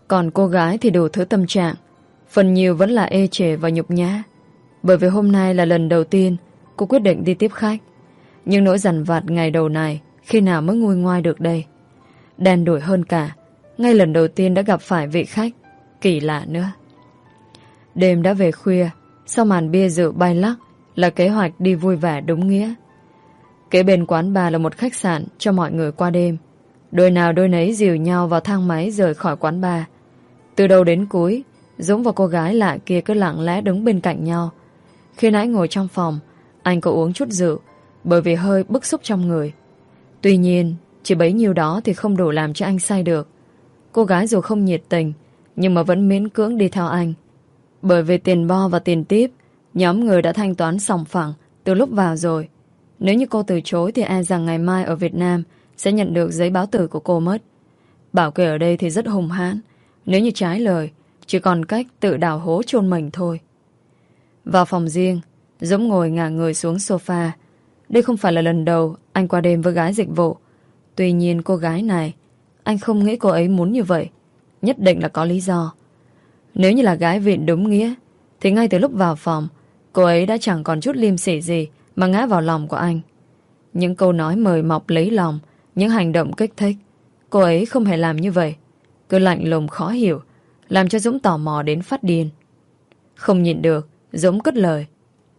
Còn cô gái thì đủ thứ tâm trạng. Phần nhiều vẫn là ê chề và nhục nhã. Bởi vì hôm nay là lần đầu tiên cô quyết định đi tiếp khách. Nhưng nỗi dằn vặt ngày đầu này khi nào mới nguôi ngoai được đây. Đen đủi hơn cả, ngay lần đầu tiên đã gặp phải vị khách kỳ lạ nữa. Đêm đã về khuya, sau màn bia rượu bay lắc là kế hoạch đi vui vẻ đúng nghĩa. Kế bên quán bar là một khách sạn cho mọi người qua đêm. Đôi nào đôi nấy dìu nhau vào thang máy rời khỏi quán bar. Từ đầu đến cuối, Dũng và cô gái lạ kia cứ lặng lẽ đứng bên cạnh nhau. Khi nãy ngồi trong phòng, anh có uống chút rượu bởi vì hơi bức xúc trong người. Tuy nhiên, chỉ bấy nhiêu đó thì không đủ làm cho anh say được. Cô gái dù không nhiệt tình, nhưng mà vẫn miễn cưỡng đi theo anh. Bởi vì tiền bo và tiền tiếp, nhóm người đã thanh toán sòng phẳng từ lúc vào rồi. Nếu như cô từ chối thì e rằng ngày mai ở Việt Nam sẽ nhận được giấy báo tử của cô mất. Bảo kê ở đây thì rất hung hãn. Nếu như trái lời, chỉ còn cách tự đào hố chôn mình thôi. Vào phòng riêng, Dũng ngồi ngả người xuống sofa. Đây không phải là lần đầu anh qua đêm với gái dịch vụ. Tuy nhiên cô gái này, anh không nghĩ cô ấy muốn như vậy. Nhất định là có lý do. Nếu như là gái vịn đúng nghĩa, thì ngay từ lúc vào phòng, cô ấy đã chẳng còn chút liêm sỉ gì mà ngã vào lòng của anh. Những câu nói mời mọc lấy lòng, những hành động kích thích, cô ấy không hề làm như vậy. Cứ lạnh lùng khó hiểu, làm cho Dũng tò mò đến phát điên. Không nhịn được, Dũng cất lời.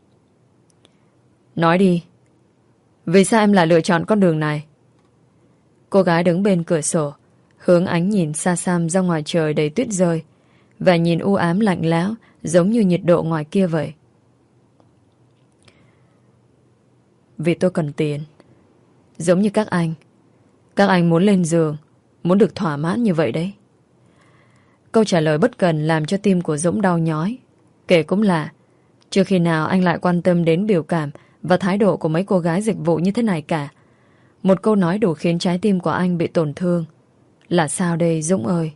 Nói đi, vì sao em lại lựa chọn con đường này? Cô gái đứng bên cửa sổ, hướng ánh nhìn xa xăm ra ngoài trời đầy tuyết rơi, và nhìn u ám lạnh lẽo giống như nhiệt độ ngoài kia vậy. Vì tôi cần tiền. Giống như các anh. Các anh muốn lên giường, muốn được thỏa mãn như vậy đấy. Câu trả lời bất cần làm cho tim của Dũng đau nhói. Kể cũng là, chưa khi nào anh lại quan tâm đến biểu cảm và thái độ của mấy cô gái dịch vụ như thế này cả. Một câu nói đủ khiến trái tim của anh bị tổn thương. Là sao đây Dũng ơi?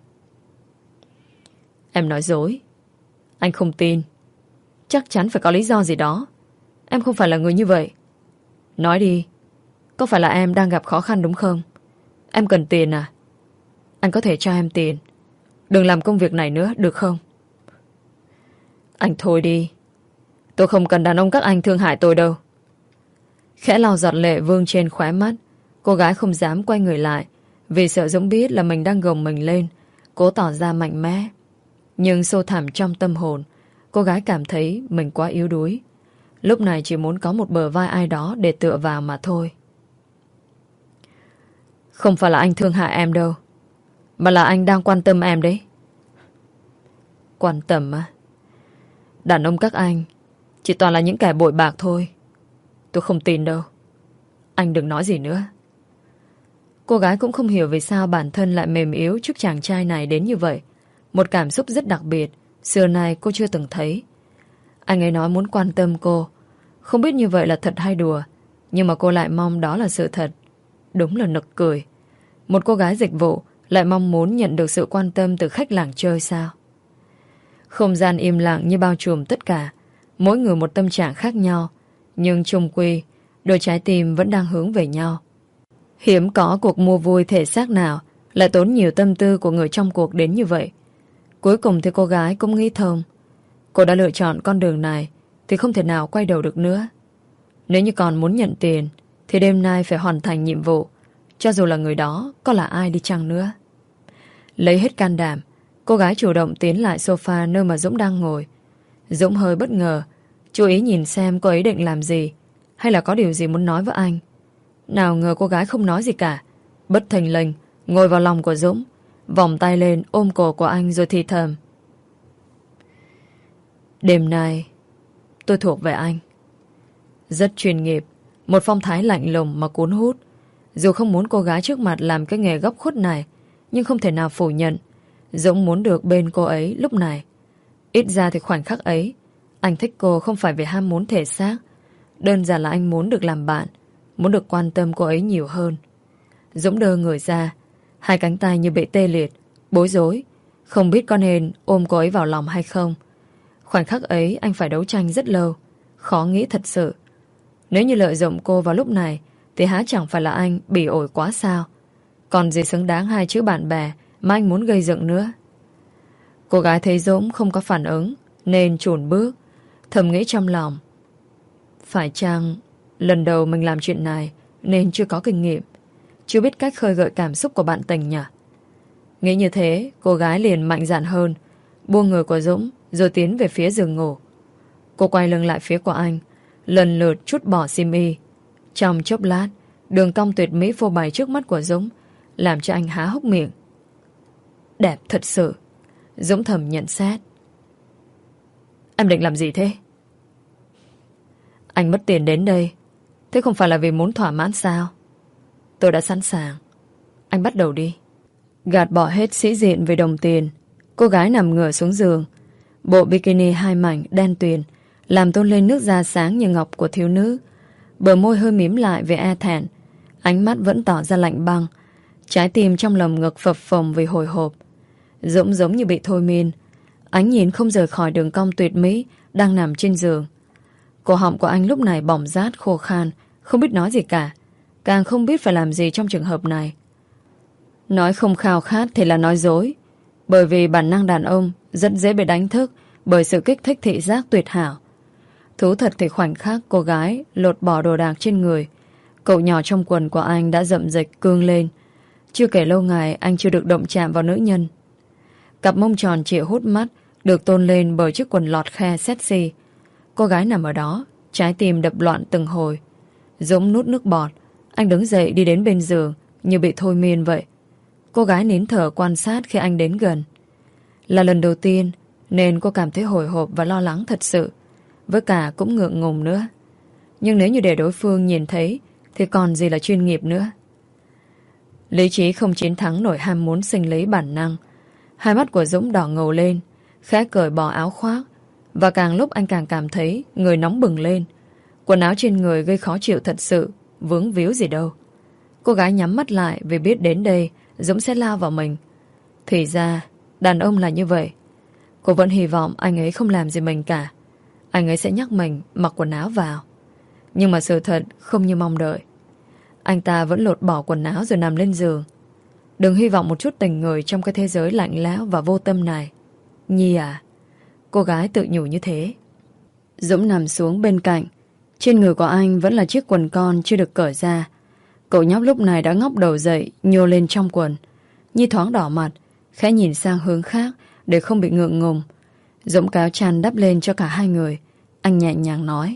Em nói dối. Anh không tin. Chắc chắn phải có lý do gì đó. Em không phải là người như vậy. Nói đi, có phải là em đang gặp khó khăn đúng không? Em cần tiền à? Anh có thể cho em tiền. Đừng làm công việc này nữa, được không? Anh thôi đi. Tôi không cần đàn ông các anh thương hại tôi đâu. Khẽ lau giọt lệ vương trên khóe mắt. Cô gái không dám quay người lại, vì sợ Dũng biết là mình đang gồng mình lên, cố tỏ ra mạnh mẽ. Nhưng sâu thẳm trong tâm hồn, cô gái cảm thấy mình quá yếu đuối. Lúc này chỉ muốn có một bờ vai ai đó để tựa vào mà thôi. Không phải là anh thương hại em đâu, mà là anh đang quan tâm em đấy. Quan tâm á? Đàn ông các anh chỉ toàn là những kẻ bội bạc thôi. Tôi không tin đâu. Anh đừng nói gì nữa. Cô gái cũng không hiểu vì sao bản thân lại mềm yếu trước chàng trai này đến như vậy. Một cảm xúc rất đặc biệt, xưa nay cô chưa từng thấy. Anh ấy nói muốn quan tâm cô. Không biết như vậy là thật hay đùa, nhưng mà cô lại mong đó là sự thật. Đúng là nực cười. Một cô gái dịch vụ lại mong muốn nhận được sự quan tâm từ khách làng chơi sao? Không gian im lặng như bao trùm tất cả. Mỗi người một tâm trạng khác nhau, nhưng chung quy đôi trái tim vẫn đang hướng về nhau. Hiếm có cuộc mua vui thể xác nào lại tốn nhiều tâm tư của người trong cuộc đến như vậy. Cuối cùng thì cô gái cũng nghĩ thông. Cô đã lựa chọn con đường này thì không thể nào quay đầu được nữa. Nếu như còn muốn nhận tiền thì đêm nay phải hoàn thành nhiệm vụ, cho dù là người đó có là ai đi chăng nữa. Lấy hết can đảm, cô gái chủ động tiến lại sofa nơi mà Dũng đang ngồi. Dũng hơi bất ngờ, chú ý nhìn xem cô ấy định làm gì, hay là có điều gì muốn nói với anh. Nào ngờ cô gái không nói gì cả, bất thình lình ngồi vào lòng của Dũng, vòng tay lên ôm cổ của anh rồi thì thầm. Đêm nay tôi thuộc về anh. Rất chuyên nghiệp, một phong thái lạnh lùng mà cuốn hút. Dù không muốn cô gái trước mặt làm cái nghề góc khuất này, nhưng không thể nào phủ nhận Dũng muốn được bên cô ấy lúc này. Ít ra thì khoảnh khắc ấy anh thích cô không phải vì ham muốn thể xác, đơn giản là anh muốn được làm bạn, muốn được quan tâm cô ấy nhiều hơn. Dũng đơ người ra, hai cánh tay như bị tê liệt, bối rối, không biết có nên ôm cô ấy vào lòng hay không. Khoảnh khắc ấy anh phải đấu tranh rất lâu, khó nghĩ thật sự. Nếu như lợi dụng cô vào lúc này thì há chẳng phải là anh bỉ ổi quá sao? Còn gì xứng đáng hai chữ bạn bè mà anh muốn gây dựng nữa. Cô gái thấy Dũng không có phản ứng nên chùn bước, thầm nghĩ trong lòng. Phải chăng lần đầu mình làm chuyện này nên chưa có kinh nghiệm, chưa biết cách khơi gợi cảm xúc của bạn tình nhỉ? Nghĩ như thế, cô gái liền mạnh dạn hơn, buông người của Dũng rồi tiến về phía giường ngủ. Cô quay lưng lại phía của anh, lần lượt trút bỏ xiêm y. Trong chốc lát, đường cong tuyệt mỹ phô bày trước mắt của Dũng làm cho anh há hốc miệng. Đẹp thật sự, Dũng thầm nhận xét. Em định làm gì thế? Anh mất tiền đến đây, thế không phải là vì muốn thỏa mãn sao? Tôi đã sẵn sàng, anh bắt đầu đi. Gạt bỏ hết sĩ diện về đồng tiền, cô gái nằm ngửa xuống giường. Bộ bikini hai mảnh đen tuyền làm tôn lên nước da sáng như ngọc của thiếu nữ. Bờ môi hơi mím lại về e thẹn, ánh mắt vẫn tỏ ra lạnh băng. Trái tim trong lồng ngực phập phồng vì hồi hộp. Dũng giống như bị thôi miên, ánh nhìn không rời khỏi đường cong tuyệt mỹ đang nằm trên giường. Cổ họng của anh lúc này bỏng rát khô khan, không biết nói gì cả, càng không biết phải làm gì trong trường hợp này. Nói không khao khát thì là nói dối, bởi vì bản năng đàn ông rất dễ bị đánh thức bởi sự kích thích thị giác tuyệt hảo. Thú thật thì khoảnh khắc cô gái lột bỏ đồ đạc trên người, cậu nhỏ trong quần của anh đã rậm rịch cương lên. Chưa kể lâu ngày anh chưa được động chạm vào nữ nhân. Cặp mông tròn trịa hút mắt được tôn lên bởi chiếc quần lọt khe sexy. Cô gái nằm ở đó, trái tim đập loạn từng hồi. Dũng nuốt nước bọt, anh đứng dậy đi đến bên giường như bị thôi miên vậy. Cô gái nín thở quan sát khi anh đến gần. Là lần đầu tiên nên cô cảm thấy hồi hộp và lo lắng thật sự, với cả cũng ngượng ngùng nữa. Nhưng nếu như để đối phương nhìn thấy thì còn gì là chuyên nghiệp nữa. Lý trí không chiến thắng nổi ham muốn sinh lý bản năng. Hai mắt của Dũng đỏ ngầu lên, khẽ cởi bỏ áo khoác, và càng lúc anh càng cảm thấy người nóng bừng lên. Quần áo trên người gây khó chịu thật sự, vướng víu gì đâu. Cô gái nhắm mắt lại vì biết đến đây Dũng sẽ lao vào mình. Thì ra đàn ông là như vậy. Cô vẫn hy vọng anh ấy không làm gì mình cả. Anh ấy sẽ nhắc mình mặc quần áo vào. Nhưng mà sự thật không như mong đợi. Anh ta vẫn lột bỏ quần áo rồi nằm lên giường. Đừng hy vọng một chút tình người trong cái thế giới lạnh lẽo và vô tâm này. Nhi à? Cô gái tự nhủ như thế. Dũng nằm xuống bên cạnh. Trên người của anh vẫn là chiếc quần con chưa được cởi ra. Cậu nhóc lúc này đã ngóc đầu dậy, nhô lên trong quần. Nhi thoáng đỏ mặt, khẽ nhìn sang hướng khác để không bị ngượng ngùng. Dũng cáo chăn đắp lên cho cả hai người. Anh nhẹ nhàng nói.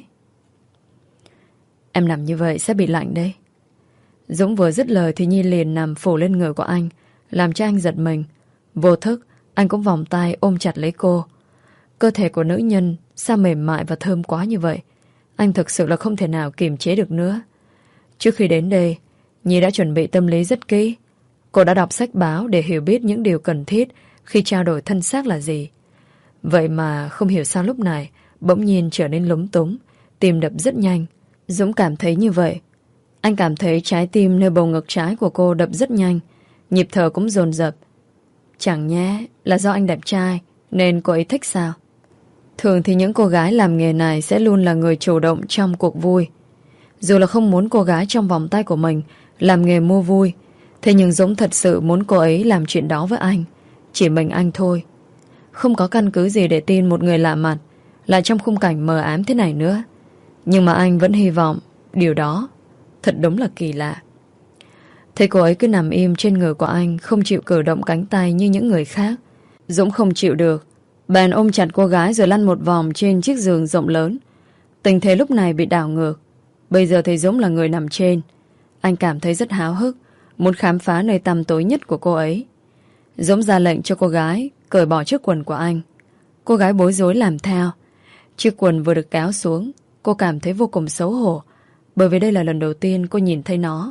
Em nằm như vậy sẽ bị lạnh đấy. Dũng vừa dứt lời thì Nhi liền nằm phủ lên người của anh, làm cho anh giật mình. Vô thức, anh cũng vòng tay ôm chặt lấy cô. Cơ thể của nữ nhân sao mềm mại và thơm quá như vậy. Anh thực sự là không thể nào kiềm chế được nữa. Trước khi đến đây, Nhi đã chuẩn bị tâm lý rất kỹ. Cô đã đọc sách báo để hiểu biết những điều cần thiết khi trao đổi thân xác là gì. Vậy mà không hiểu sao lúc này bỗng nhiên trở nên lúng túng, tim đập rất nhanh. Dũng cảm thấy như vậy. Anh cảm thấy trái tim nơi bầu ngực trái của cô đập rất nhanh, nhịp thở cũng dồn dập. Chẳng nhẽ là do anh đẹp trai nên cô ấy thích sao? Thường thì những cô gái làm nghề này sẽ luôn là người chủ động trong cuộc vui. Dù là không muốn cô gái trong vòng tay của mình làm nghề mua vui, thế nhưng Dũng thật sự muốn cô ấy làm chuyện đó với anh. Chỉ mình anh thôi. Không có căn cứ gì để tin một người lạ mặt lại trong khung cảnh mờ ám thế này nữa. Nhưng mà anh vẫn hy vọng điều đó. Thật đúng là kỳ lạ. Thấy cô ấy cứ nằm im trên người của anh, không chịu cử động cánh tay như những người khác. Dũng không chịu được, bèn ôm chặt cô gái rồi lăn một vòng trên chiếc giường rộng lớn. Tình thế lúc này bị đảo ngược. Bây giờ thấy Dũng là người nằm trên. Anh cảm thấy rất háo hức, muốn khám phá nơi tăm tối nhất của cô ấy. Dũng ra lệnh cho cô gái cởi bỏ chiếc quần của anh. Cô gái bối rối làm theo. Chiếc quần vừa được kéo xuống, cô cảm thấy vô cùng xấu hổ, bởi vì đây là lần đầu tiên cô nhìn thấy nó.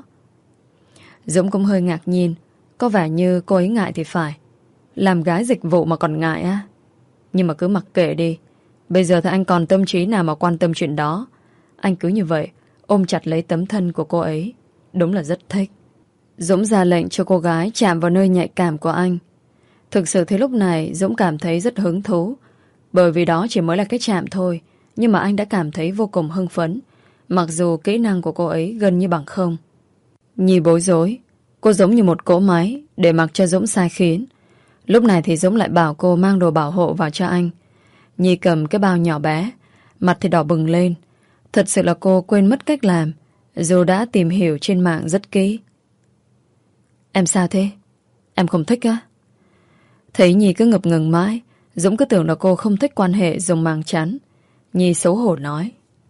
Dũng cũng hơi ngạc nhiên. Có vẻ như cô ấy ngại thì phải. Làm gái dịch vụ mà còn ngại á? Nhưng mà cứ mặc kệ đi. Bây giờ thì anh còn tâm trí nào mà quan tâm chuyện đó. Anh cứ như vậy ôm chặt lấy tấm thân của cô ấy. Đúng là rất thích. Dũng ra lệnh cho cô gái chạm vào nơi nhạy cảm của anh. Thực sự thì lúc này Dũng cảm thấy rất hứng thú, bởi vì đó chỉ mới là cái chạm thôi. Nhưng mà anh đã cảm thấy vô cùng hưng phấn, mặc dù kỹ năng của cô ấy gần như bằng không. Nhi bối rối. Cô giống như một cỗ máy để mặc cho Dũng sai khiến. Lúc này thì Dũng lại bảo cô mang đồ bảo hộ vào cho anh. Nhi cầm cái bao nhỏ bé, mặt thì đỏ bừng lên. Thật sự là cô quên mất cách làm, dù đã tìm hiểu trên mạng rất kỹ. Em sao thế? Em không thích á? Thấy Nhi cứ ngập ngừng mãi, Dũng cứ tưởng là cô không thích quan hệ dùng màng chắn. Nhi xấu hổ nói: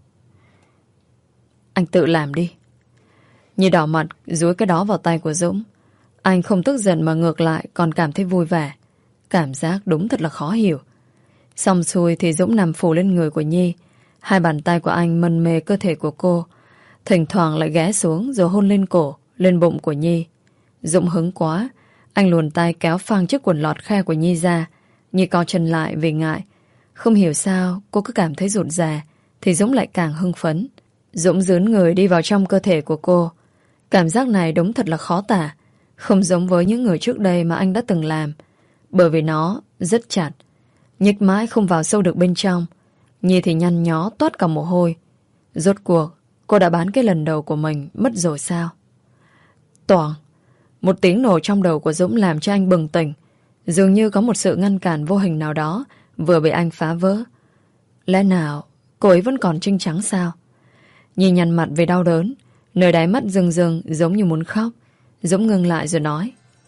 Anh tự làm đi. Nhi đỏ mặt dúi cái đó vào tay của Dũng. Anh không tức giận mà ngược lại còn cảm thấy vui vẻ. Cảm giác đúng thật là khó hiểu. Xong xuôi thì Dũng nằm phủ lên người của Nhi. Hai bàn tay của anh mân mê cơ thể của cô, thỉnh thoảng lại ghé xuống rồi hôn lên cổ, lên bụng của Nhi. Dũng hứng quá, anh luồn tay kéo phăng chiếc quần lọt khe của Nhi ra. Nhi co chân lại vì ngại. Không hiểu sao cô cứ cảm thấy rụt rè, thì Dũng lại càng hưng phấn. Dũng dướn người đi vào trong cơ thể của cô. Cảm giác này đúng thật là khó tả, không giống với những người trước đây mà anh đã từng làm, bởi vì nó rất chặt, nhích mãi không vào sâu được bên trong. Nhi thì nhăn nhó toát cả mồ hôi. Rốt cuộc cô đã bán cái lần đầu của mình mất rồi sao? Toảng, một tiếng nổ trong đầu của Dũng làm cho anh bừng tỉnh. Dường như có một sự ngăn cản vô hình nào đó vừa bị anh phá vỡ. Lẽ nào cô ấy vẫn còn trinh trắng sao? Nhi nhăn mặt vì đau đớn, nơi đáy mắt rưng rưng giống như muốn khóc. Dũng ngừng lại rồi nói: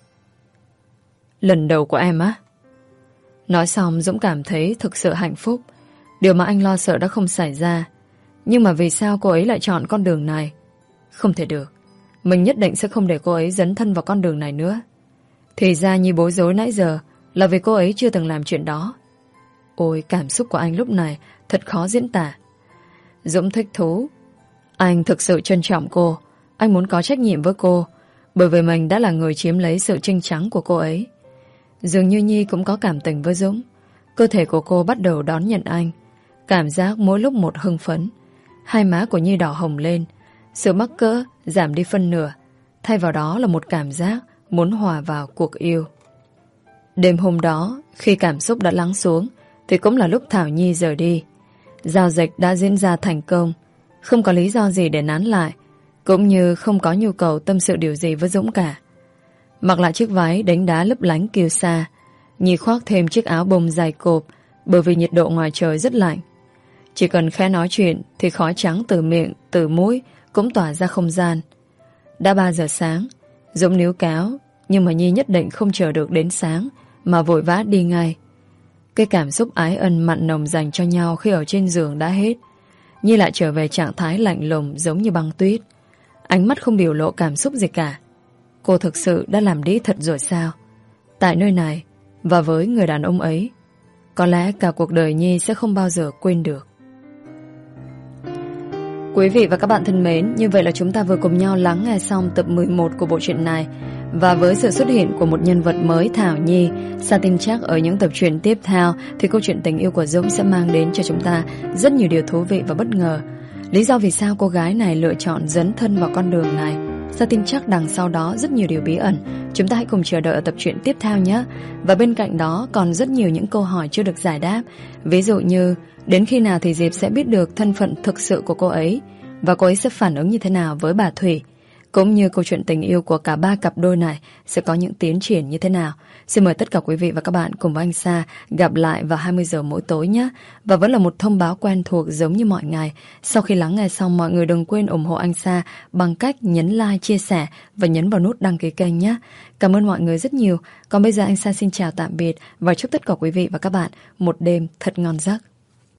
Lần đầu của em á? Nói xong Dũng cảm thấy thực sự hạnh phúc. Điều mà anh lo sợ đã không xảy ra. Nhưng mà vì sao cô ấy lại chọn con đường này? Không thể được, mình nhất định sẽ không để cô ấy dấn thân vào con đường này nữa. Thì ra Nhi bối rối nãy giờ là vì cô ấy chưa từng làm chuyện đó. Ôi, cảm xúc của anh lúc này thật khó diễn tả. Dũng thích thú. Anh thực sự trân trọng cô. Anh muốn có trách nhiệm với cô, bởi vì mình đã là người chiếm lấy sự trinh trắng của cô ấy. Dường như Nhi cũng có cảm tình với Dũng. Cơ thể của cô bắt đầu đón nhận anh. Cảm giác mỗi lúc một hưng phấn. Hai má của Nhi đỏ hồng lên. Sự mắc cỡ giảm đi phân nửa. Thay vào đó là một cảm giác muốn hòa vào cuộc yêu. Đêm hôm đó, khi cảm xúc đã lắng xuống, thì cũng là lúc Thảo Nhi rời đi. Giao dịch đã diễn ra thành công. Không có lý do gì để nán lại, cũng như không có nhu cầu tâm sự điều gì với Dũng cả. Mặc lại chiếc váy đánh đá lấp lánh kiêu sa, Nhi khoác thêm chiếc áo bông dài cộp, bởi vì nhiệt độ ngoài trời rất lạnh. Chỉ cần khẽ nói chuyện thì khói trắng từ miệng, từ mũi cũng tỏa ra không gian. Đã ba giờ sáng, Dũng níu kéo, nhưng mà Nhi nhất định không chờ được đến sáng mà vội vã đi ngay. Cái cảm xúc ái ân mặn nồng dành cho nhau khi ở trên giường đã hết, Nhi lại trở về trạng thái lạnh lùng giống như băng tuyết. Ánh mắt không biểu lộ cảm xúc gì cả. Cô thực sự đã làm đĩ thật rồi sao? Tại nơi này và với người đàn ông ấy, có lẽ cả cuộc đời Nhi sẽ không bao giờ quên được. Quý vị và các bạn thân mến, như vậy là chúng ta vừa cùng nhau lắng nghe xong tập mười một của bộ truyện này. Và với sự xuất hiện của một nhân vật mới, Thảo Nhi, Sa tin chắc ở những tập truyện tiếp theo thì câu chuyện tình yêu của Dũng sẽ mang đến cho chúng ta rất nhiều điều thú vị và bất ngờ. Lý do vì sao cô gái này lựa chọn dấn thân vào con đường này, Sa tin chắc đằng sau đó rất nhiều điều bí ẩn. Chúng ta hãy cùng chờ đợi ở tập truyện tiếp theo nhé. Và bên cạnh đó còn rất nhiều những câu hỏi chưa được giải đáp. Ví dụ như đến khi nào thì Diệp sẽ biết được thân phận thực sự của cô ấy, và cô ấy sẽ phản ứng như thế nào với bà Thủy, cũng như câu chuyện tình yêu của cả ba cặp đôi này sẽ có những tiến triển như thế nào. Xin mời tất cả quý vị và các bạn cùng với anh Sa gặp lại vào hai mươi giờ mỗi tối nhé. Và vẫn là một thông báo quen thuộc giống như mọi ngày. Sau khi lắng nghe xong, mọi người đừng quên ủng hộ anh Sa bằng cách nhấn like, chia sẻ và nhấn vào nút đăng ký kênh nhé. Cảm ơn mọi người rất nhiều. Còn bây giờ anh Sa xin chào tạm biệt và chúc tất cả quý vị và các bạn một đêm thật ngon giấc.